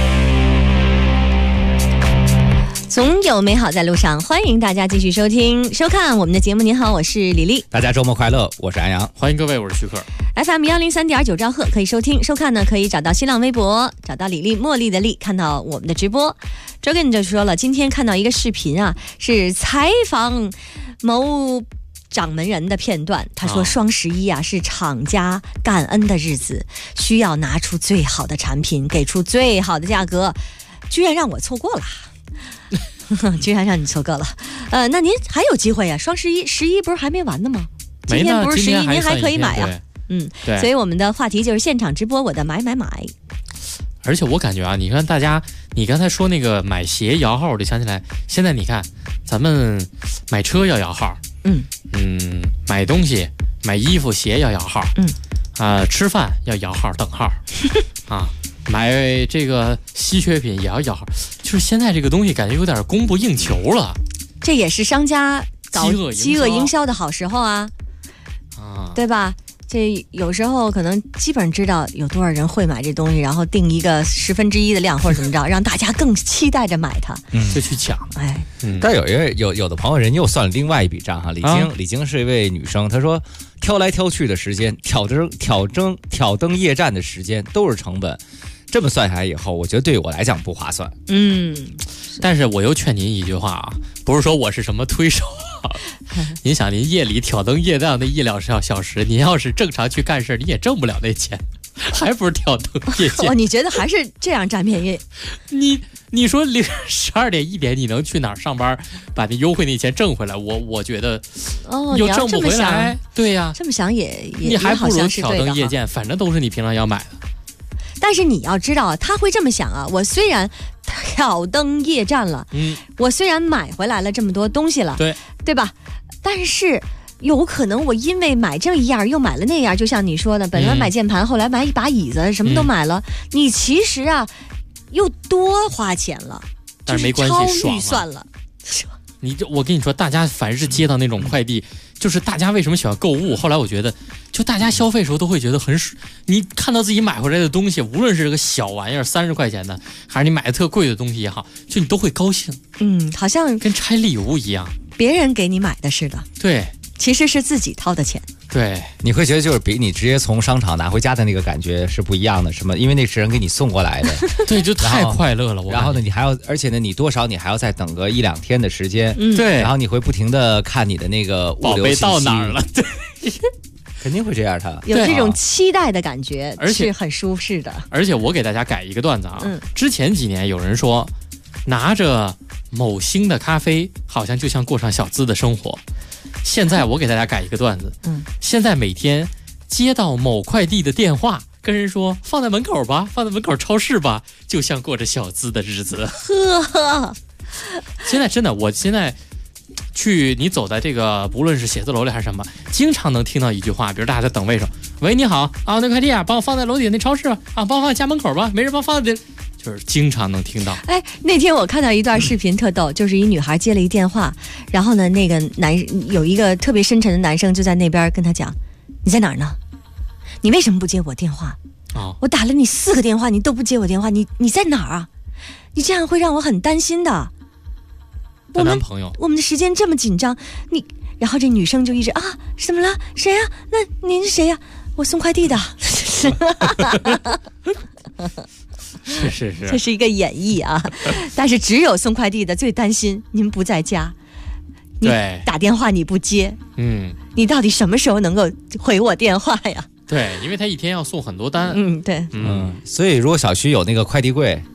总有美好在路上，欢迎大家继续收听收看我们的节目。您好，我是李丽， 大家周末快乐，我是安阳， 欢迎各位，我是徐克。 FM 103.9兆赫可以收听收看呢，可以找到新浪微博，找到李丽茉莉的丽，看到我们的直播。这个你就说了，今天看到一个视频啊，是采访某掌门人的片段，他说双11啊是厂家感恩的日子，需要拿出最好的产品，给出最好的价格，居然让我错过了。居然让你错过了，那您还有机会呀、双11不是还没完呢吗？今天不是11，您还可以买啊。对，所以我们的话题就是现场直播我的买。 而且我感觉啊，你看大家，你刚才说那个买鞋摇号，我就想起来，现在你看咱们买车要摇号，买东西买衣服鞋要摇号，吃饭要摇号等号啊。买这个稀缺品也要摇号，就是现在这个东西感觉有点供不应求了。 这也是商家搞饥饿营销的好时候啊，对吧？这有时候可能基本知道有多少人会买这东西，然后定一个1/10的量或者怎么着，让大家更期待着买它， 就去抢。 但有的朋友人又算了另外一笔账哈。李晶是一位女生，她说挑来挑去的时间，挑灯夜战的时间都是成本。这么算下来以后，我觉得对我来讲不划算。 但是我又劝您一句话啊，不是说我是什么推手啊。您想，您夜里挑灯夜战的1、2小时，您要是正常去干事，你也挣不了那钱，还不是挑灯夜战？ 你觉得还是这样占便宜？ 你说12点1点你能去哪儿上班，把那优惠那钱挣回来？我觉得又挣不回来。对呀， 这么想也你还不如挑灯夜战，反正都是你平常要买的。 但是你要知道，他会这么想啊，我虽然挑灯夜战了，我虽然买回来了这么多东西了，对吧？但是有可能我因为买这一样又买了那样，就像你说的，本来买键盘，后来买一把椅子，什么都买了，你其实啊又多花钱了， 但是没关系， 超预算了。 我跟你说，大家凡是接到那种快递，就是大家为什么喜欢购物？后来我觉得，就大家消费的时候都会觉得很爽。你看到自己买回来的东西，无论是这个小玩意儿30块钱的，还是你买的特贵的东西也好，就你都会高兴。 好像跟拆礼物一样， 别人给你买的似的。 对， 其实是自己掏的钱。 对， 你会觉得就是比你直接从商场拿回家的那个感觉是不一样的，什么？因为那是人给你送过来的， 对，就太快乐了。 然后呢，你还要，而且呢，你多少你还要再等个1、2天的时间， 对， 然后你会不停的看你的那个物流信息宝贝到哪儿了，对， 肯定会这样的， 有这种期待的感觉， 而且是很舒适的。 而且我给大家改一个段子啊，之前几年有人说，拿着某星的咖啡，好像就像过上小资的生活。现在我给大家改一个段子，现在每天接到某快递的电话，跟人说放在门口吧，放在门口超市吧，就像过着小资的日子。现在真的，我现在去你走在这个不论是写字楼里还是什么，经常能听到一句话，比如大家在等位上，喂你好啊，那快递啊，帮我放在楼底下那超市啊，帮我放在家门口吧，没人帮我放在这。就是经常能听到。 那天我看到一段视频特逗，就是一女孩接了一电话，然后呢，那个有一个特别深沉的男生就在那边跟她讲：“你在哪儿呢？你为什么不接我电话？我打了你4个电话，你都不接我电话，你在哪儿啊？你这样会让我很担心的。 我男朋友， 我们的时间这么紧张，你……然后这女生就一直啊，怎么了？谁呀？那您是谁呀？我送快递的。 是， 这是一个演绎啊，但是只有送快递的最担心您不在家，你打电话你不接，你到底什么时候能够回我电话呀？ 对，因为他一天要送很多单， 对， 所以如果小区有那个快递柜，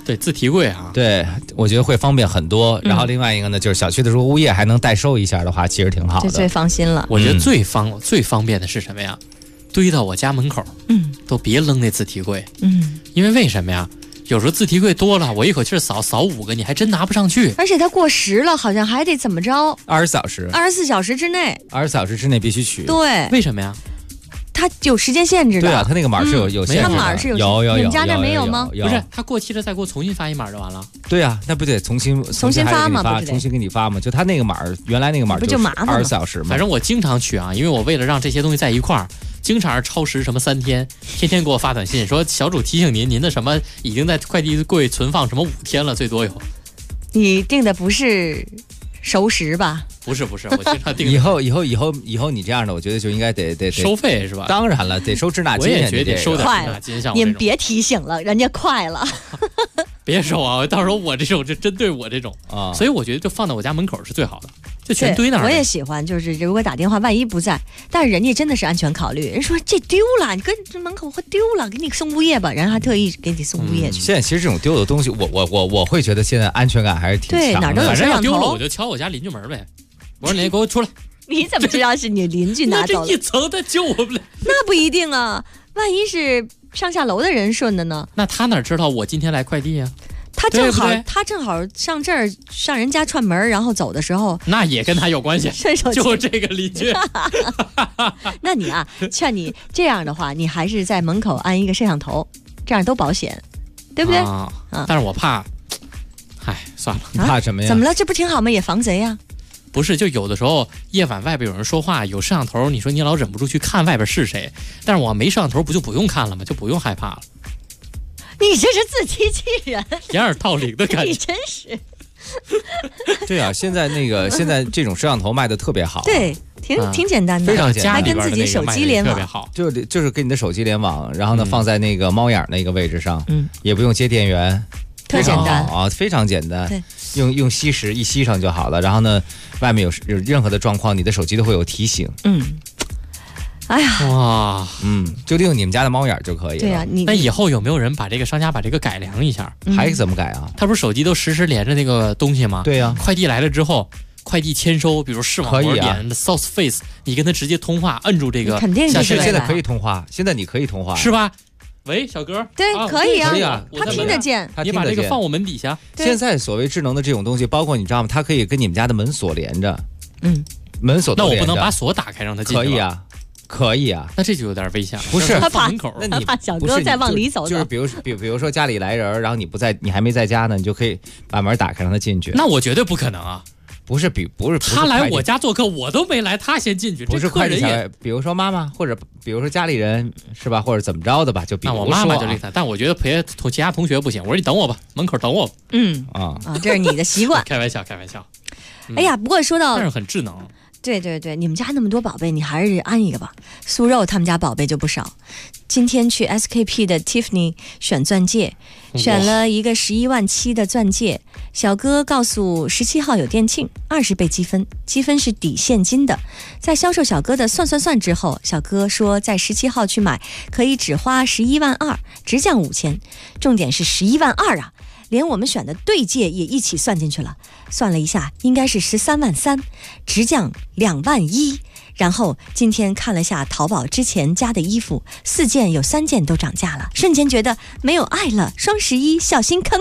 对，自提柜啊， 对，我觉得会方便很多。然后另外一个呢，就是小区的如果物业还能代收一下的话，其实挺好的， 这最放心了。 我觉得最方便的是什么呀？堆到我家门口，都别扔那自提柜，因为什么呀？有时候自提柜多了，我一口气扫5个，你还真拿不上去。 而且它过时了，好像还得怎么着 ？24小时 ，24小时之内 ，24小时之内必须取。 对， 为什么呀？ 它有时间限制的。 对啊，它那个码是有限制的。 它码是有， 有。 你们家那没有吗？ 不是，它过期了再给我重新发一码就完了。 对啊，那不得重新发吗？ 重新给你发吗？就它那个码，原来那个码就麻烦 24小时嘛。 反正我经常取啊，因为我为了让这些东西在一块儿。经常超时什么3天，天天给我发短信说小主提醒您的什么已经在快递柜存放什么5天了，最多有。 你订的不是熟食吧？ 不是，我经常订。 以后你这样的，我觉得就应该得收费是吧？ 当然了，得收滞纳金。 我也觉得得收点滞纳金。 你们别提醒了，人家快了。 别收啊！到时候我这种就针对我这种啊，所以我觉得就放在我家门口是最好的。就全堆那儿。 我也喜欢，就是如果打电话万一不在，但是人家真的是安全考虑，人说这丢了，你跟这门口会丢了，给你送物业吧，人还特意给你送物业去。 现在其实这种丢的东西，我会觉得现在安全感还是挺强的。 对，哪都有摄像头。 反正要丢了我就敲我家邻居门呗，我说你给我出来。 你怎么知道是你邻居拿走了？ 这一层他救我不了。 那不一定啊，万一是上下楼的人顺的呢？ 那他哪知道我今天来快递啊？ 他正好上这儿上人家串门，然后走的时候， 那也跟他有关系。 顺手就这个邻居。 那你啊，劝你这样的话，你还是在门口安一个摄像头，这样都保险，对不对？ 但是我怕，算了。 你怕什么呀？ 怎么了？这不挺好吗？也防贼呀。 不是，就有的时候夜晚外边有人说话，有摄像头，你说你老忍不住去看外边是谁，但是我没摄像头，不就不用看了吗？就不用害怕了。 你这是自欺欺人， 掩耳盗铃的感觉。 你真是。 对啊，现在这种摄像头卖的特别好， 对，挺简单的， 非常简单， 还跟自己手机联网， 就是跟你的手机联网，然后呢放在那个猫眼那个位置上，也不用接电源， 特简单啊，非常简单， 对， 用吸食一吸上就好了，然后呢，外面有任何的状况，你的手机都会有提醒， 哎呀， 哇， 就利用你们家的猫眼就可以了。 对呀， 那以后有没有人把这个商家把这个改良一下？ 还怎么改啊？ 他不是手机都实时连着那个东西吗？ 对呀， 快递来了之后，快递签收，比如视网膜点 South Face， 你跟他直接通话，摁住这个， 肯定是现在可以通话，现在你可以通话， 是吧？喂，小哥， 对，可以啊， 可以啊， 他听得见， 你把这个放我门底下。 现在所谓智能的这种东西，包括你知道吗？它可以跟你们家的门锁连着，门锁那我不能把锁打开让他进去？ 可以啊。可以啊， 那这就有点危险了。 不是他怕门口， 那你怕小哥再往里走。 就是比如说家里来人，然后你不在，你还没在家呢，你就可以把门打开让他进去。 那我绝对不可能啊！ 不是他来我家做客，我都没来，他先进去。 不是快递小哥，比如说妈妈或者比如说家里人是吧，或者怎么着的吧，就比如说我妈妈就厉害，但我觉得陪其他同学不行。我说你等我吧，门口等我吧。 这是你的习惯。 开玩笑。 哎呀，不过说到， 但是很智能。 对，你们家那么多宝贝，你还是安一个吧。苏肉他们家宝贝就不少。今天去 SKP 的 Tiffany 选钻戒，选了一个11万7的钻戒。小哥告诉17号有店庆，20倍积分，积分是抵现金的。在销售小哥的算之后，小哥说在17号去买可以只花11万2，直降5000。重点是11万2啊！连我们选的对戒也一起算进去了，算了一下，应该是13万3，直降2万1。然后今天看了下淘宝之前加的衣服，4件有3件都涨价了，瞬间觉得没有爱了，双11小心坑。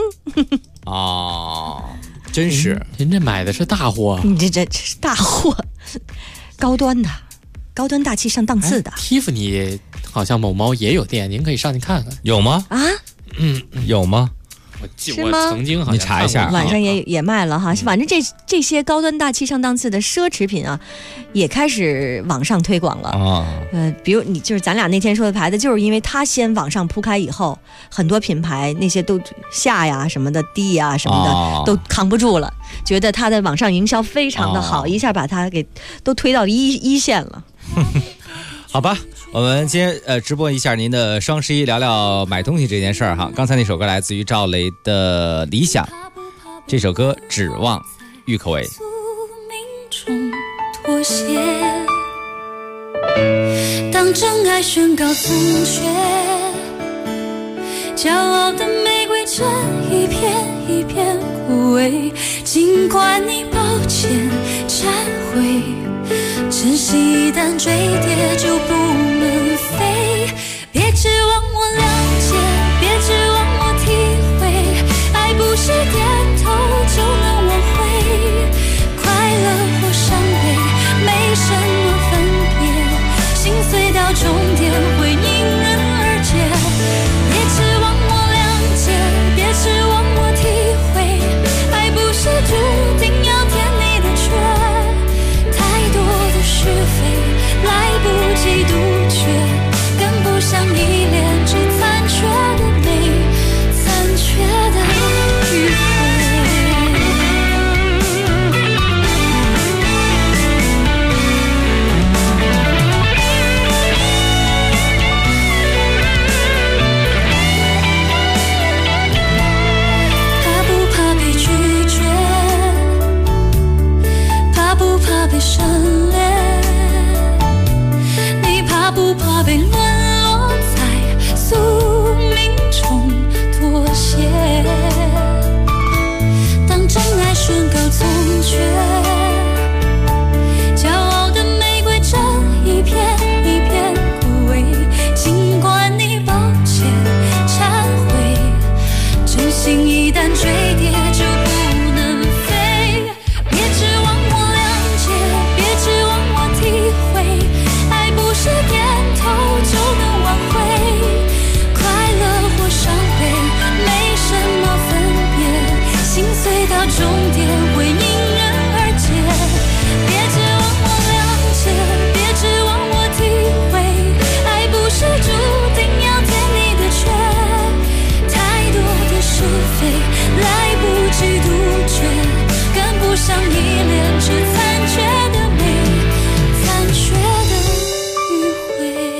真是， 人家买的是大货， 你这是大货，高端大气上档次的。 Tiffany 好像某猫也有店，您可以上去看看， 有吗？有吗？ 我曾经好像你查一下， 晚上也卖了哈。反正这些高端大气上档次的奢侈品啊，也开始网上推广了比如你就是咱俩那天说的牌子，就是因为它先网上铺开以后，很多品牌那些都下呀什么的低呀什么的都扛不住了，觉得它的网上营销非常的好，一下把它给都推到一线了。 好吧，我们今天直播一下您的双11，聊聊买东西这件事儿哈。刚才那首歌来自于赵雷的《理想》，这首歌指望郁可唯。 当真爱宣告残缺，骄傲的玫瑰这一片一片枯萎，尽管你抱歉忏悔，真心一旦坠跌就不能飞。别指望我了解，别指望我体会，爱不是点头就能挽回，快乐或伤悲没什么分别，心碎到终点会迎刃而解。别指望我谅解，别指望我体会，爱不是注定要填你的缺，太多的是非来不及杜绝，跟不上依恋，只残缺的美，残缺的迂回。怕不怕被拒绝？怕不怕被省略？你怕不怕被沦落在宿命中妥协？当真爱宣告从缺，骄傲的玫瑰这一片一片枯萎，尽管你抱歉忏悔，真心一旦坠跌就不能飞。别指望我谅解，别指望我体会，爱不是点头就能挽回，快乐或伤悲没什么分别，心碎到终点会迎刃而解。别指望我谅解，别指望我体会，爱不是注定要填你的缺，太多的是非来不及杜绝，跟不上依恋，只残缺的美，残缺的迂回。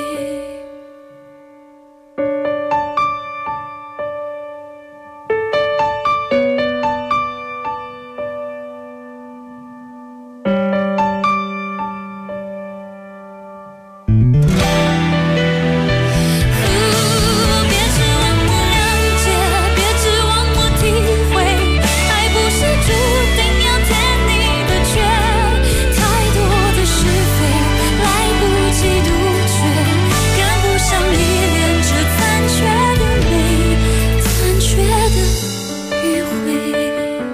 别指望我谅解，别指望我体会，爱不是注定要填你的缺，太多的是非来不及杜绝，跟不上依恋，只残缺的美，残缺的迂回。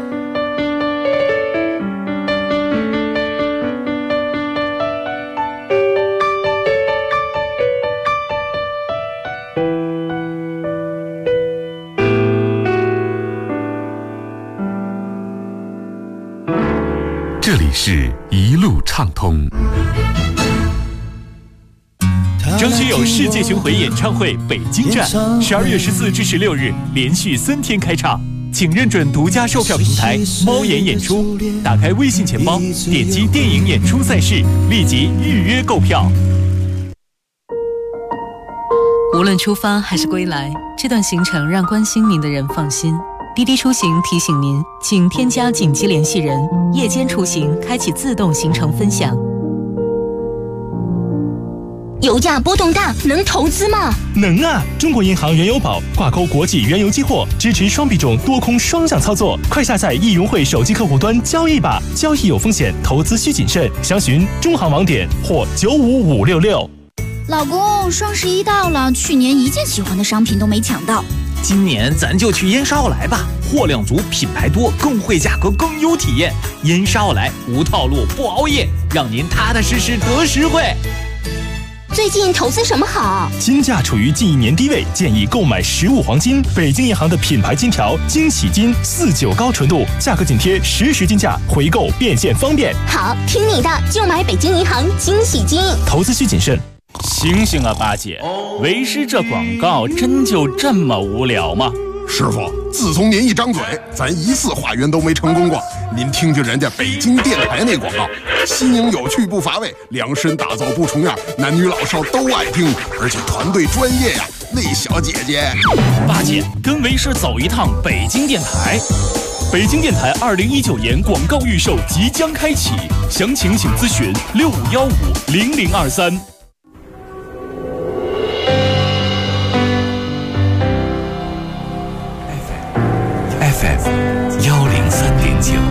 这里是一路畅通。 张学友世界巡回演唱会北京站，12月14至16日连续3天开唱，请认准独家售票平台猫眼演出，打开微信钱包，点击电影演出赛事，立即预约购票。 无论出发还是归来，这段行程让关心您的人放心。滴滴出行提醒您，请添加紧急联系人，夜间出行开启自动行程分享。 油价波动大，能投资吗？ 能啊！中国银行原油宝挂钩国际原油期货，支持双币种多空双向操作。快下载易融汇手机客户端交易吧，交易有风险，投资需谨慎。详询中行网点或95566。 老公，双11到了，去年一件喜欢的商品都没抢到。 今年咱就去燕莎奥莱吧，货量足，品牌多，更惠价格，更优体验。燕莎奥莱无套路不熬夜，让您踏踏实实得实惠。 最近投资什么好？ 金价处于近1年低位，建议购买实物黄金。北京银行的品牌金条惊喜金49高纯度，价格紧贴实时金价，回购变现方便。 好，听你的，就买北京银行惊喜金。 投资需谨慎。 醒醒啊，八姐，为师这广告真就这么无聊吗？ 师傅，自从您一张嘴，咱1次化缘都没成功过。您听听人家北京电台那广告，新颖有趣不乏味，量身打造不重样，男女老少都爱听，而且团队专业呀。那小姐姐， 八姐跟为师走一趟北京电台。 北京电台2019年广告预售即将开启，详情请咨询65150023。 103.9，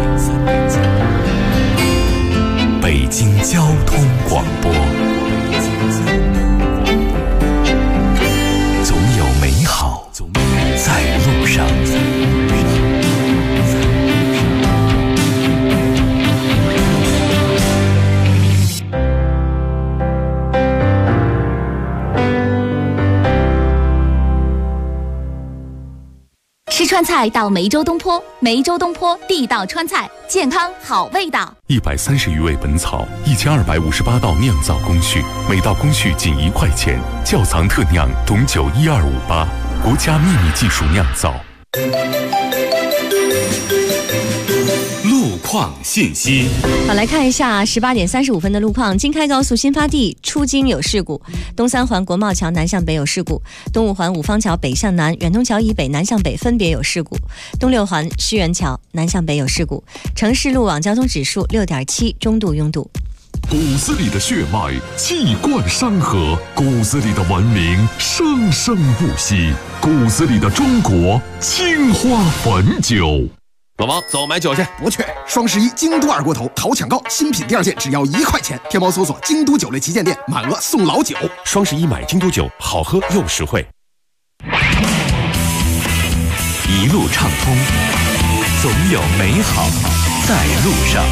北京交通广播。总有美好在路上。 吃川菜到梅州东坡，梅州东坡地道川菜，健康好味道。 130余味本草，1258道酿造工序，每道工序仅1块钱，窖藏特酿董酒12588，国家秘密技术酿造。 路况信息。 好，来看一下18点35分的路况。京开高速新发地出京有事故，东三环国贸桥南向北有事故，东五环五方桥北向南、远通桥以北南向北分别有事故，东六环世园桥南向北有事故。城市路网交通指数6.7，中度拥堵。 骨子里的血脉气贯山河，骨子里的文明生生不息，骨子里的中国青花汾酒。 老王，走买酒去。不去。双11京都二锅头淘抢购，新品第2件只要1块钱。天猫搜索京都酒类旗舰店，满额送老酒。 双11买京都酒，好喝又实惠。 一路畅通，总有美好在路上。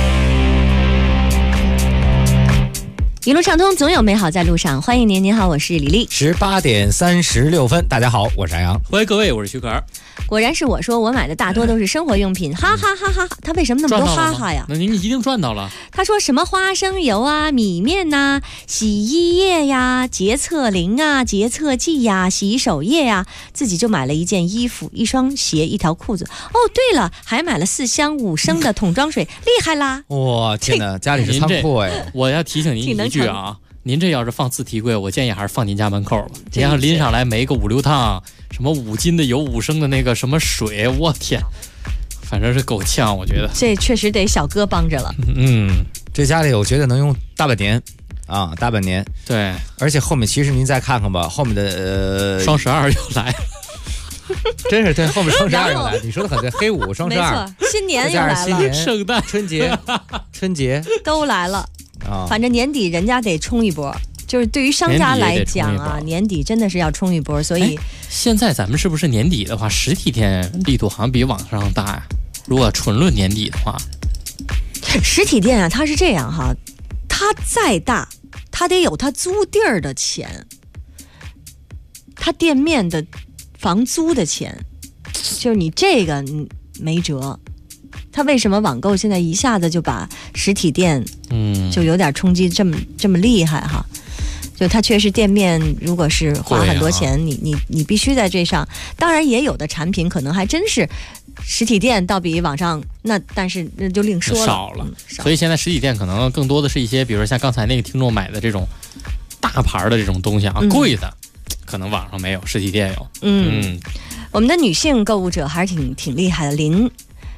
一路畅通，总有美好在路上。欢迎您，您好，我是李丽。 18点36分，大家好，我是杨洋。 欢迎各位，我是徐可儿。 果然是我说，我买的大多都是生活用品，哈哈哈哈！他为什么那么多哈哈呀？ 那您一定赚到了。 他说什么花生油啊、米面呐、洗衣液呀、洁厕灵啊、洁厕剂呀、洗手液呀，自己就买了一件衣服、一双鞋、一条裤子。哦，对了，还买了4箱5升的桶装水，厉害啦！ 哇，天哪，家里是仓库哎！ 我要提醒您一句啊。您这要是放自提柜，我建议还是放您家门口吧。这样拎上来没个5、6趟，什么5斤的油、5升的那个什么水，我天，反正是够呛，我觉得。 这确实得小哥帮着了。 这家里我觉得能用大半年啊，大半年。 对， 而且后面其实您再看看吧，后面的双12又来了。 真是对，后面双12又来，你说的很对，黑5、双12， 没错，新年又来了， 新年、 圣诞、 春节都来了。反正年底人家得冲一波，就是对于商家来讲啊，年底真的是要冲一波。所以现在咱们是不是年底的话，实体店力度好像比网上大呀？如果纯论年底的话， 实体店啊，它是这样哈，它再大，它得有它租地儿的钱，它店面的房租的钱，就是你这个没辙。他为什么网购现在一下子就把实体店，就有点冲击这么厉害哈？就他确实店面如果是花很多钱，你必须在这上。当然也有的产品可能还真是实体店倒比网上那，但是那就另说了， 少了。所以现在实体店可能更多的是一些，比如说像刚才那个听众买的这种大牌的这种东西啊，贵的可能网上没有，实体店有。 我们的女性购物者还是挺厉害的。林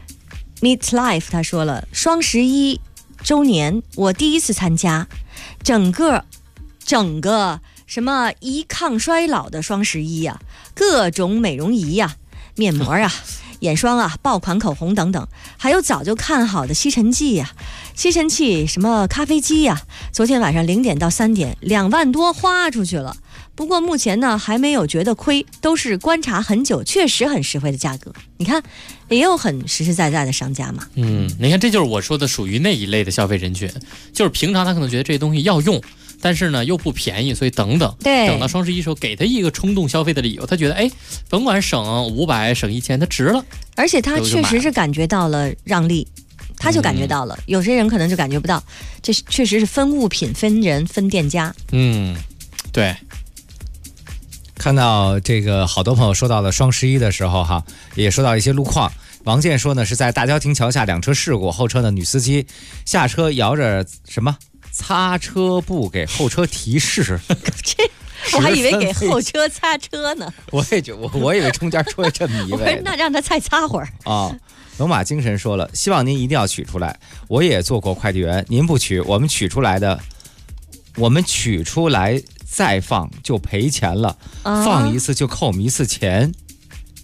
Meet Life 他说了，双11周年我第一次参加，整个什么一抗衰老的双11呀，各种美容仪呀、面膜啊、眼霜啊、爆款口红等等，还有早就看好的吸尘器呀、吸尘器什么咖啡机呀，昨天晚上0点到3点2万多花出去了。不过目前呢还没有觉得亏，都是观察很久，确实很实惠的价格。你看也有很实实在在的商家嘛。 你看这就是我说的属于那一类的消费人群，就是平常他可能觉得这些东西要用，但是呢又不便宜，所以等到双11时候给他一个冲动消费的理由，他觉得甭管省500省1000，他值了。而且他确实是感觉到了让利，他就感觉到了，有些人可能就感觉不到，这确实是分物品、分人、分店家。 对。 看到这个好多朋友说到了双11的时候哈，也说到一些路况。王健说呢是在大郊亭桥下2车事故，后车的女司机下车摇着什么擦车布给后车提示， 我还以为给后车擦车呢。 我以为中间出来这么一位， 那让他再擦会儿啊。龙马精神说了，希望您一定要取出来。我也做过快递员，您不取，我们取出来再放就赔钱了，放一次就扣我们1次钱。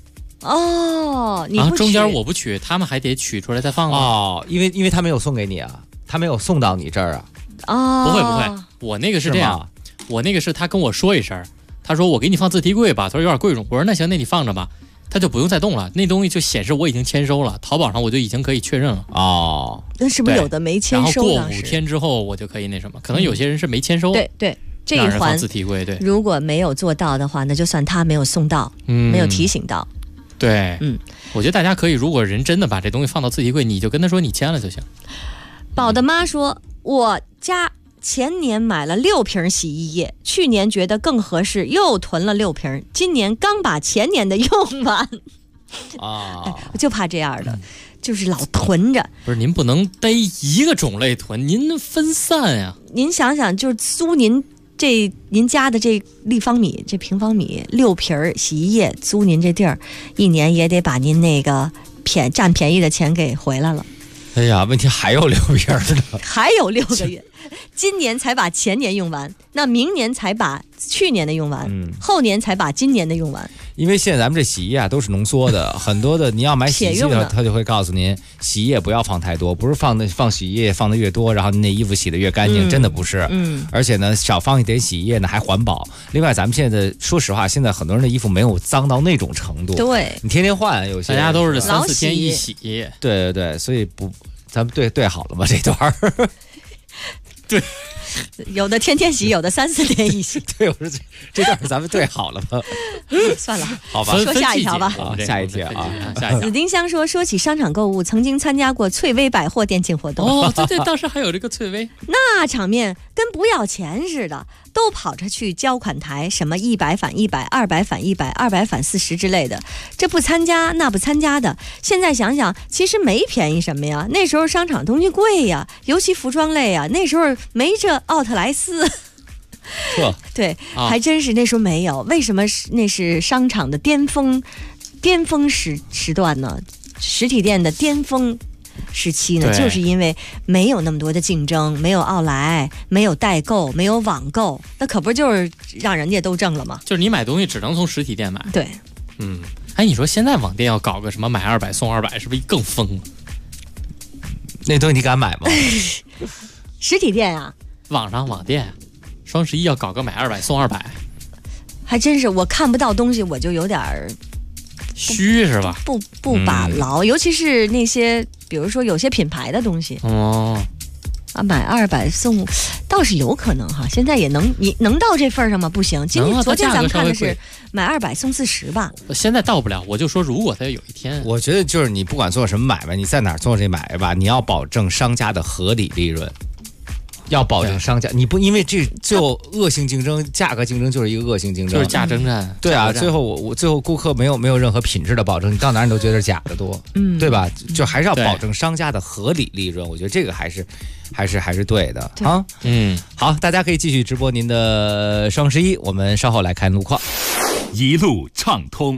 哦，你不然后中间取我不取，他们还得取出来再放吗？ 哦，因为他没有送给你啊，他没有送到你这儿啊。 哦， 不会，我那个是这样，我那个是他跟我说一声，他说我给你放自提柜吧，他说有点贵重，我说那行，那你放着吧，他就不用再动了，那东西就显示我已经签收了，淘宝上我就已经可以确认了。 哦， 那是不是有的没签收？ 然后过5天之后我就可以那什么，可能有些人是没签收。 对，这一让人放环自提柜，对， 如果没有做到的话，那就算他没有送到，没有提醒到。 对，我觉得大家可以，如果人真的把这东西放到自提柜，你就跟他说你签了就行。 宝的妈说，我家前年买了6瓶洗衣液，去年觉得更合适，又囤了6瓶，今年刚把前年的用完。 啊， 我就怕这样的，就是老囤着。 不是，您不能逮一个种类囤，您分散呀。 您想想，就是租您家的这立方米、这平方米6瓶洗衣液，租您这地儿，1年也得把您那个占便宜的钱给回来了。 哎呀，问题还有6瓶呢， 还有6个月，今年才把前年用完，那明年才把去年的用完，后年才把今年的用完。 因为现在咱们这洗衣液都是浓缩的，很多的你要买洗衣机的话，他就会告诉您，洗衣液不要放太多，不是放洗衣液放的越多，然后您那衣服洗的越干净，真的不是。而且呢，少放一点洗衣液呢还环保。另外，咱们现在说实话，现在很多人的衣服没有脏到那种程度， 对， 你天天换，有些大家都是3、4天一洗。 对，所以咱们对好了吗？这段对， 有的天天洗，有的3、4天一洗。 对，我说这段咱们对好了吗？ 算了， 好吧， 说下一条吧。 下一条啊， 紫丁香说起商场购物，曾经参加过翠微百货店庆活动。 哦，对，当时还有这个翠微， 那场面跟不要钱似的，都跑着去交款台，什么100返100，200返100，200返40之类的，这不参加那不参加的。现在想想，其实没便宜什么呀，那时候商场东西贵呀，尤其服装类呀，那时候没这奥特莱斯。对，还真是那时候没有。为什么那是商场的巅峰时段呢？实体店的巅峰时期呢，就是因为没有那么多的竞争，没有奥莱，没有代购，没有网购，那可不就是让人家都挣了吗？ 就是你买东西只能从实体店买。 对， 哎，你说现在网店要搞个什么买200送200，是不是更疯了？ 那东西你敢买吗？ 实体店啊， 网店，双11要搞个买200送200， 还真是我看不到东西我就有点虚是吧？ 不把牢，尤其是那些比如说有些品牌的东西买200送，倒是有可能哈。现在也你能到这份上吗？不行，昨天咱们看的是买200送40吧。 现在到不了，我就说如果它有一天， 我觉得就是你不管做什么买卖，你在哪儿做这买卖吧，你要保证商家的合理利润。要保证商家，你不因为这最后恶性竞争，价格竞争就是一个恶性竞争， 就是价争战。 对啊，最后最后顾客没有任何品质的保证，你到哪儿你都觉得是假的多，对吧？就还是要保证商家的合理利润，我觉得这个还是对的啊。好，大家可以继续直播您的双11，我们稍后来看路况， 一路畅通。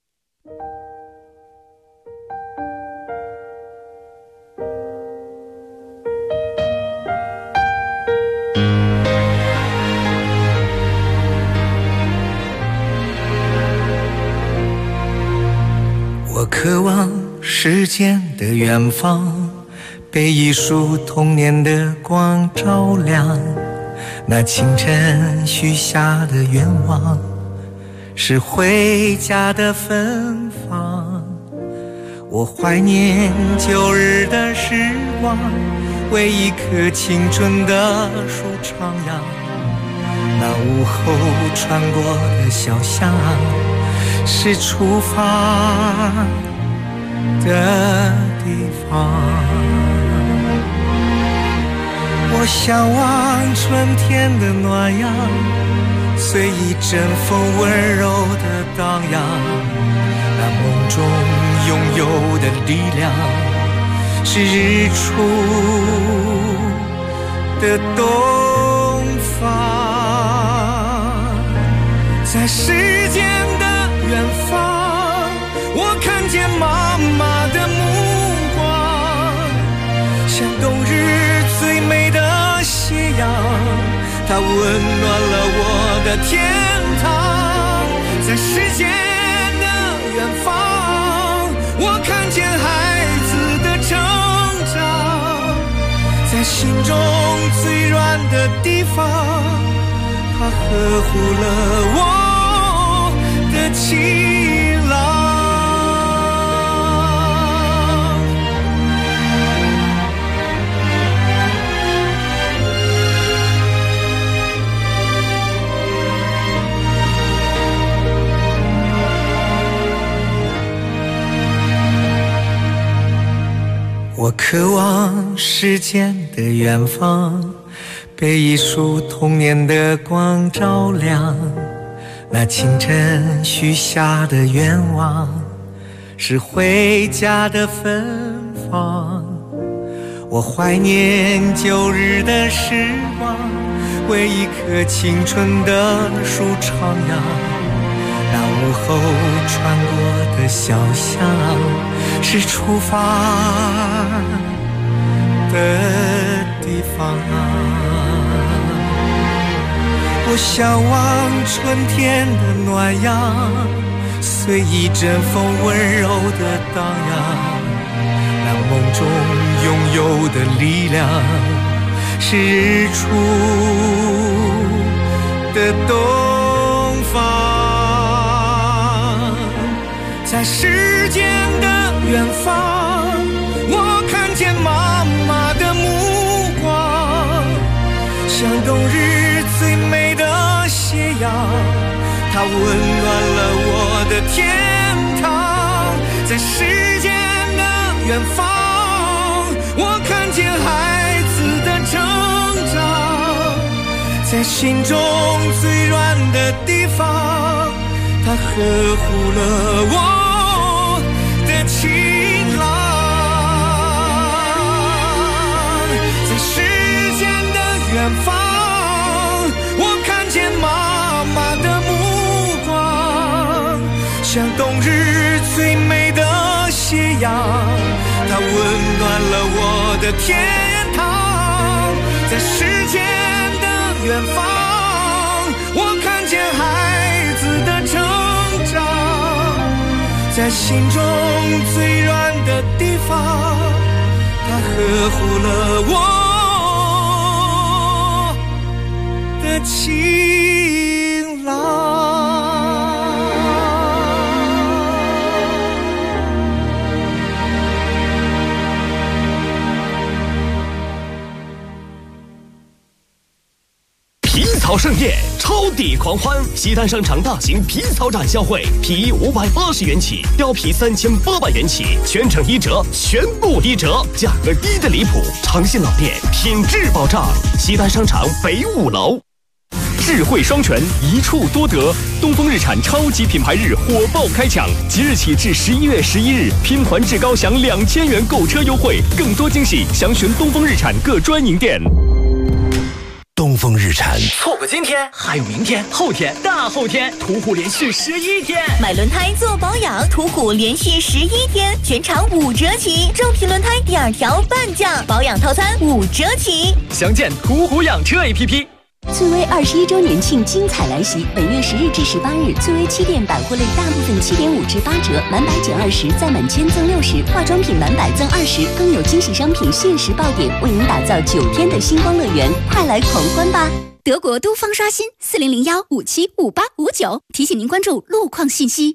我渴望时间的远方，被一束童年的光照亮。那清晨许下的愿望，是回家的芬芳。我怀念旧日的时光，为一棵青春的树徜徉。那午后穿过的小巷，是出发的地方。我向往春天的暖阳，随一阵风温柔的荡漾。那梦中拥有的力量，是日出的东方。在时间的远方，我看见妈妈的目光，像冬日最美的斜阳，它温暖了我的天堂。在时间的远方， 心中最软的地方，它呵护了我的情郎。我渴望时间的远方，被一束童年的光照亮。那清晨许下的愿望，是回家的芬芳。我怀念旧日的时光，为一棵青春的树徜徉。那午后穿过的小巷，是出发的地方啊。我向往春天的暖阳，随一阵风温柔的荡漾。那梦中拥有的力量，是日出的东方。在时间的远方，我看见妈妈的目光，像冬日最美的斜阳，它温暖了我的天堂。在时间的远方，我看见孩子的成长，在心中最软的地方，它呵护了我的情郎。在时间的远方，我看见妈妈的目光，像冬日最美的斜阳，它温暖了我的天堂。在时间的远方，我看见孩子的成长，在心中最软的地方，它呵护了我的情郎。 皮草盛宴，超抵狂欢！西单商场大型皮草展销会，皮衣580元起，貂皮3800元起，全程1折，全部1折，价格低的离谱。诚信老店，品质保障。西单商场北5楼。智慧双全，一处多得。东风日产超级品牌日火爆开抢，即日起至11月11日，拼团至高享2000元购车优惠，更多惊喜，详询东风日产各专营店。 东风日产， 错过今天还有明天、后天、大后天，途虎连续11天。 买轮胎做保养，途虎连续11天，全场5折起，正品轮胎第2条半价，保养套餐5折起。 详见途虎养车 APP。 翠微21周年庆精彩来袭，本月10日至18日，翠微7店百货类大部分7.5至8折，满百减20，再满1000赠60，化妆品满百赠20，更有惊喜商品限时爆点，为您打造9天的星光乐园，快来狂欢吧！德国都方刷新4001575859，提醒您关注路况信息。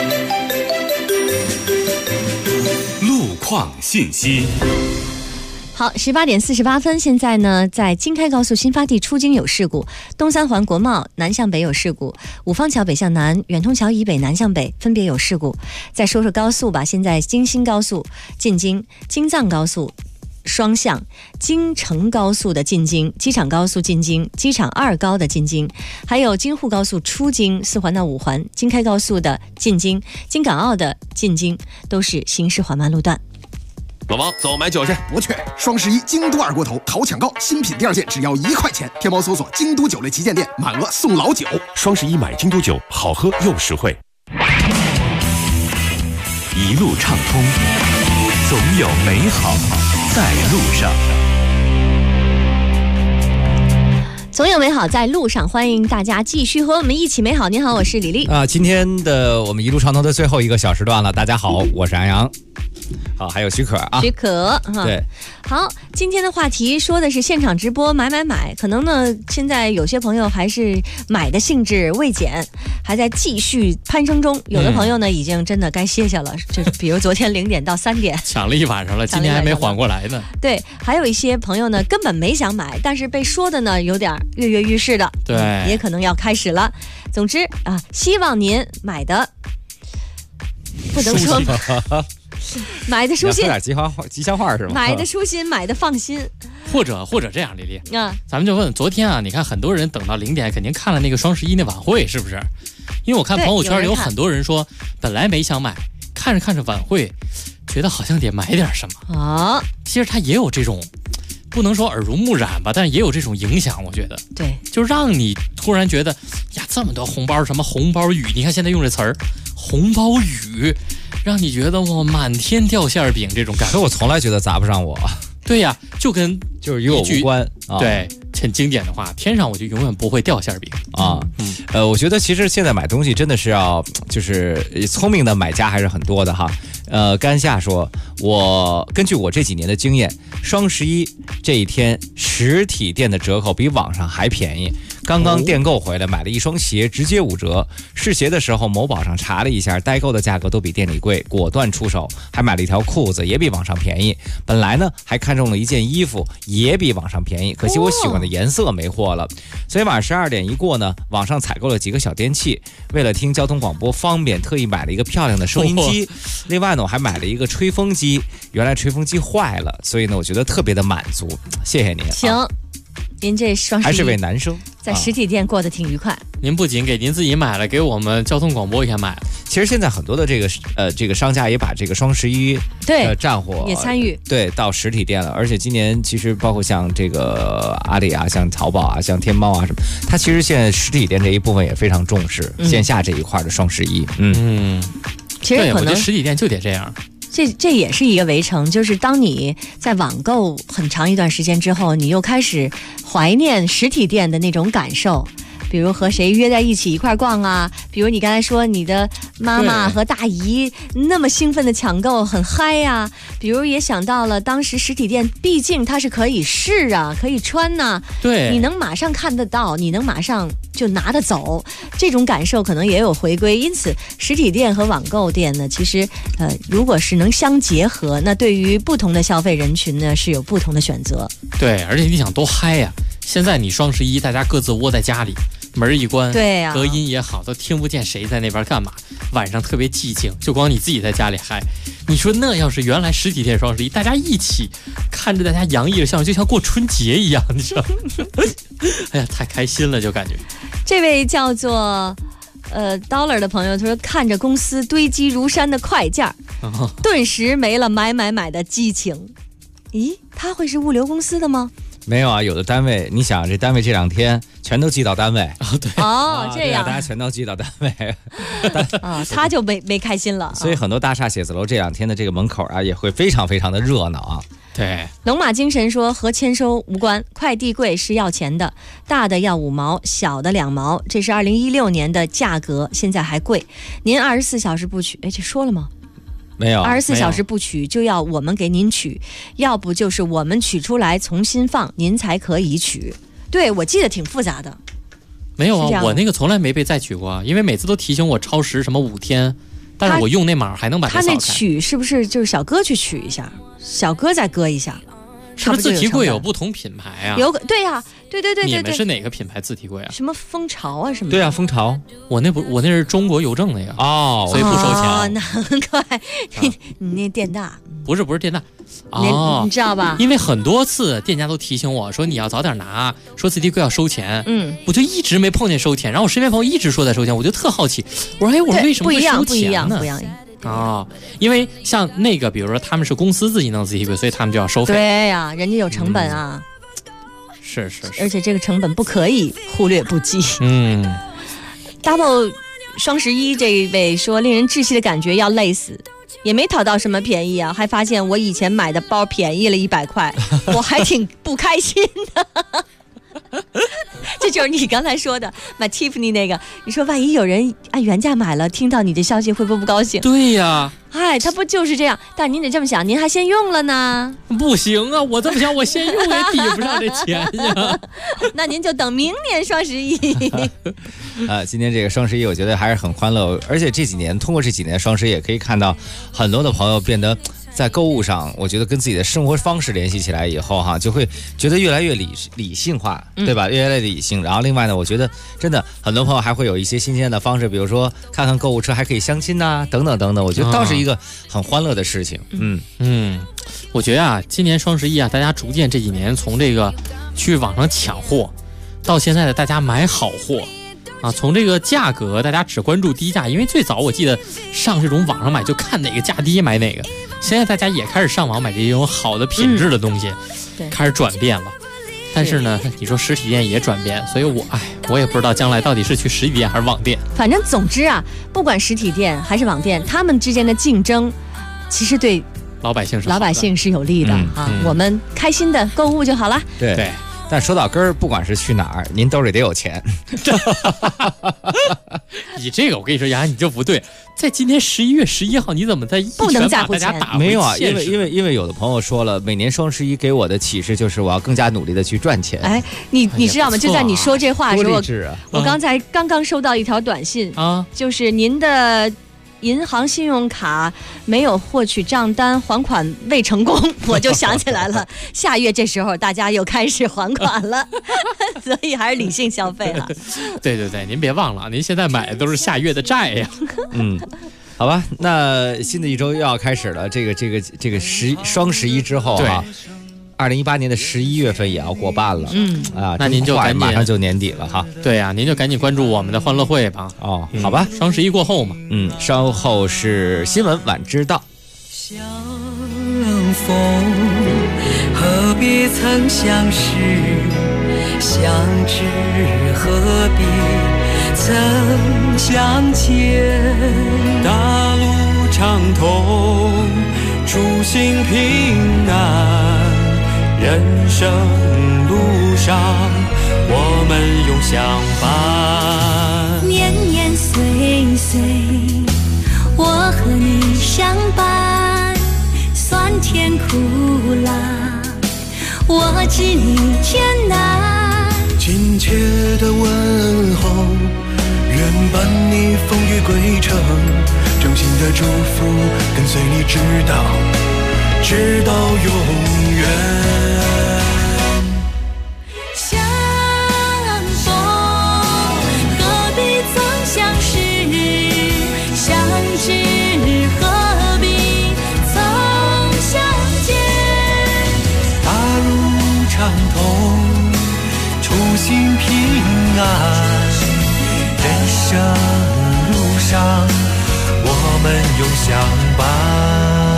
路况信息。 好，18点48分，现在呢，在京开高速新发地出京有事故，东三环国贸南向北有事故，五方桥北向南、远通桥以北南向北分别有事故。再说说高速吧，现在京新高速进京、京藏高速双向、京承高速的进京、机场高速进京、机场2高的进京，还有京沪高速出京4环到5环、京开高速的进京、京港澳的进京，都是行驶缓慢路段。 老王，走买酒去。 不去。双11京都2锅头淘抢购，新品第2件只要1块钱。天猫搜索京都酒类旗舰店，满额送老酒。 双11买京都酒，好喝又实惠。 一路畅通，总有美好在路上。 总有美好在路上，欢迎大家继续和我们一起美好。您好，我是李丽今天的我们一路畅通的最后一个小时段了。大家好，我是安阳。好。 好，还有许可啊， 许可对。 好，今天的话题说的是现场直播买，可能呢现在有些朋友还是买的兴致未减，还在继续攀升中，有的朋友呢已经真的该歇下了，就是比如昨天0点到3点抢了一晚上了，今天还没缓过来呢。 对，还有一些朋友呢根本没想买，但是被说的呢有点跃跃欲试的， 对， 也可能要开始了。总之啊，希望您买的不能说买的舒心， 说点吉祥话是吗？ 买的舒心，买的放心。 或者这样，丽丽咱们就问，昨天啊，你看很多人等到0点，肯定看了那个双11那晚会，是不是？因为我看朋友圈有很多人说，本来没想买，看着晚会，觉得好像得买点什么啊。 其实他也有这种，不能说耳濡目染吧，但是也有这种影响，我觉得。 对， 就让你突然觉得呀，这么多红包，什么红包雨，你看现在用这词儿，红包雨，让你觉得哇，满天掉馅饼这种感觉。 可我从来觉得砸不上我。 对呀，就是与我无关。 对，很经典的话，天上我就永远不会掉馅饼啊。我觉得其实现在买东西真的是要，就是聪明的买家还是很多的哈。甘夏说，根据我这几年的经验，双11这一天实体店的折扣比网上还便宜。刚刚电购回来，买了一双鞋，直接5折。试鞋的时候，某宝上查了一下，代购的价格都比店里贵，果断出手。还买了一条裤子，也比网上便宜。本来呢，还看中了一件衣服，也比网上便宜，可惜我喜欢的颜色没货了。所以晚上12点一过呢，网上采购了几个小电器，为了听交通广播方便，特意买了一个漂亮的收音机。另外呢，我还买了一个吹风机，原来吹风机坏了，所以呢，我觉得特别的满足。谢谢您。 行，您这双11 还是位男生， 在实体店过得挺愉快。 您不仅给您自己买了，给我们交通广播也买了。 其实现在很多的这个商家也把这个双11战火也参与， 对，到实体店了。而且今年其实包括像这个阿里啊、像淘宝啊、像天猫啊什么，它其实现在实体店这一部分也非常重视线下这一块的双11。 其实可能我觉得实体店就得这样。 这也是一个围城，就是当你在网购很长一段时间之后，你又开始怀念实体店的那种感受。比如和谁约在一起一块逛啊，比如你刚才说你的妈妈和大姨那么兴奋的抢购很嗨呀，比如也想到了当时实体店毕竟它是可以试啊，可以穿呐， 对， 你能马上看得到，你能马上就拿得走，这种感受可能也有回归。因此实体店和网购店呢，其实如果是能相结合，那对于不同的消费人群呢是有不同的选择。 对，而且你想多嗨呀，现在你双11大家各自窝在家里，门一关， 对呀， 隔音也好，都听不见谁在那边干嘛。晚上特别寂静，就光你自己在家里嗨。你说那要是原来实体店双11，大家一起看着大家洋溢的笑容，就像过春节一样，你知道？哎呀，太开心了，就感觉。 这位叫做Dollar 的朋友，他说看着公司堆积如山的快件，顿时没了买的激情。咦，他会是物流公司的吗？ 没有啊，有的单位，你想这单位这2天全都寄到单位对这样， 大家全都寄到单位他就没开心了。 所以很多大厦写字楼这2天的这个门口啊，也会非常非常的热闹啊。 对， 龙马精神说和签收无关，快递贵是要钱的，大的要5毛，小的2毛，这是2016年的价格，现在还贵。您24小时不取，这说了吗？ 没有 ，24小时不取就要我们给您取，要不就是我们取出来重新放，您才可以取。对，我记得挺复杂的。 没有啊，我那个从来没被再取过啊，因为每次都提醒我超时什么5天，但是我用那码还能把它扫开。 他那取是不是就是小哥去取一下，小哥再割一下？ 是不是字体柜有不同品牌啊？ 对呀，对。 你们是哪个品牌字体柜啊？ 什么蜂巢啊什么的？ 对啊，蜂巢。 我那是中国邮政那个所以不收钱。 难怪你那店大。 不是店大。 你知道吧？ 因为很多次店家都提醒我说你要早点拿，说字体柜要收钱。我就一直没碰见收钱，然后我身边朋友一直说在收钱，我就特好奇，我说我为什么会收钱呢？ 不一样。 因为像那个，比如说他们是公司自己弄字体柜，所以他们就要收费。 对呀，人家有成本啊。 是， 而且这个成本不可以忽略不计。Double 双11这一位说，令人窒息的感觉要累死，也没讨到什么便宜啊，还发现我以前买的包便宜了100块，我还挺不开心的。 这就是你刚才说的买 Tiffany 那个，你说万一有人按原价买了，听到你的消息会不高兴？ 对呀， 哎，他不就是这样？但您得这么想，您还先用了呢。 不行啊，我这么想，我先用也抵不上这钱呀。 那您就等明年双11。 今年这个双11，我觉得还是很欢乐，而且通过这几年双11，也可以看到很多的朋友变得在购物上，我觉得跟自己的生活方式联系起来以后哈，就会觉得越来越理性化，对吧？越来越理性。然后另外呢，我觉得真的很多朋友还会有一些新鲜的方式，比如说看看购物车还可以相亲呐，等等等等。我觉得倒是一个很欢乐的事情。 我觉得啊，今年双11啊，大家逐渐这几年从这个去网上抢货，到现在的大家买好货。啊，从这个价格，大家只关注低价，因为最早我记得上这种网上买就看哪个价低买哪个，现在大家也开始上网买这种好的品质的东西，开始转变了。但是呢，你说实体店也转变，所以我也不知道将来到底是去实体店还是网店。 反正总之啊，不管实体店还是网店，他们之间的竞争，其实对老百姓是有利的啊。我们开心的购物就好了。 对。但说到根儿，不管是去哪儿，您兜里得有钱。 你这个我跟你说，杨，你这不对。在今天11月11号，你怎么在不能在乎钱？ 没有啊，因为有的朋友说了，每年双11给我的启示就是我要更加努力的去赚钱。 哎，你知道吗？就在你说这话的时候，我刚刚收到一条短信啊， 就是您的银行信用卡没有获取账单，还款未成功，我就想起来了，下月这时候大家又开始还款了，所以还是理性消费了。 对，您别忘了，您现在买的都是下月的债呀。 好吧，那新的一周又要开始了，这个双11之后啊。2018年的11月份也要过半了， 那您就赶紧， 马上就年底了哈。 对呀，您就赶紧关注我们的欢乐会吧。 好吧， 双11过后嘛， 稍后是新闻晚知道。 相逢何必曾相识，相知何必曾相见。大路畅通，初心平安。人生路上，我们永相伴。 年年岁岁，我和你相伴。酸甜苦辣，我知你艰难。 亲切的问候，愿伴你风雨归程。真心的祝福，跟随你直到永远。 相逢何必曾相识，相知何必曾相见。 大路畅通，初心平安。人生路上，我们永相伴。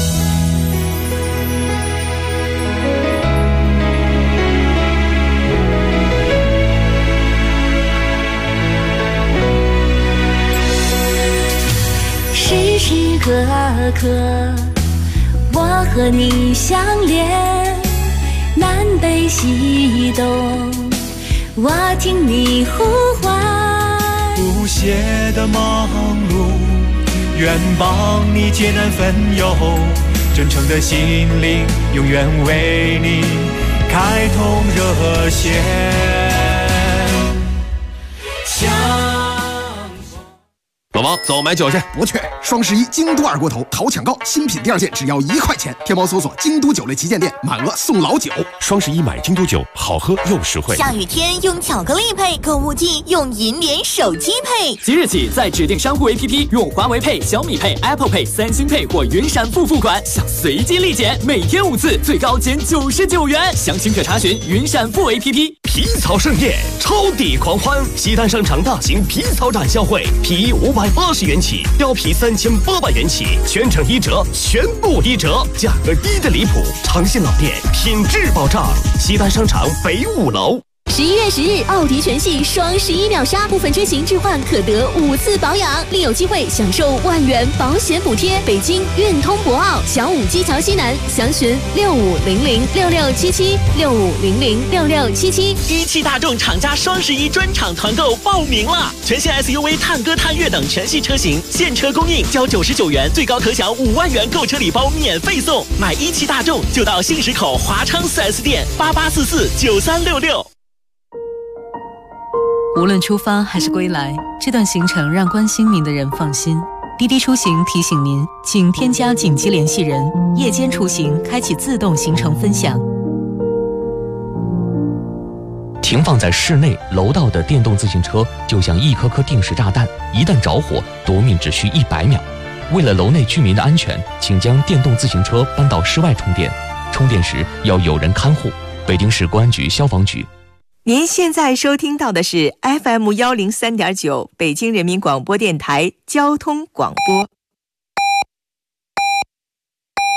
时时刻刻，我和你相连，南北西东，我听你呼唤。 不懈的忙碌，愿帮你艰难分忧，真诚的心灵，永远为你开通热线。 老王，走买酒去。 不去。双11京都二锅头淘抢购，新品第2件只要1块钱。天猫搜索京都酒类旗舰店，满额送老酒。 双11买京都酒，好喝又实惠。 下雨天用巧克力配，购物季用银联手机配。 即日起，在指定商户 APP 用华为配、小米配、Apple Pay、三星配或云闪付付款，享随机立减，每天5次，最高减99元。详情可查询云闪付 APP。皮草盛宴，超抵狂欢！西单商场大型皮草展销会，皮衣580元起，貂皮3800元起，全程1折，全部1折，价格低的离谱。长信老店，品质保障。西单商场北5楼。 11月10日，奥迪全系双11秒杀，部分车型置换可得5次保养，另有机会享受10000元保险补贴。北京运通博奥小武基桥西南，详询6500667765006677。 一汽大众厂家双11专场团购报名了，全新 SUV 探歌、探岳等全系车型现车供应，交99元，最高可享5万元购车礼包免费送。买一汽大众就到信实口华昌 4S 店88449366。 无论出发还是归来，这段行程让关心您的人放心。滴滴出行提醒您，请添加紧急联系人，夜间出行开启自动行程分享。 停放在室内楼道的电动自行车就像一颗颗定时炸弹，一旦着火，夺命只需100秒。为了楼内居民的安全，请将电动自行车搬到室外充电，充电时要有人看护。北京市公安局消防局。 您现在收听到的是 FM103.9 北京人民广播电台交通广播。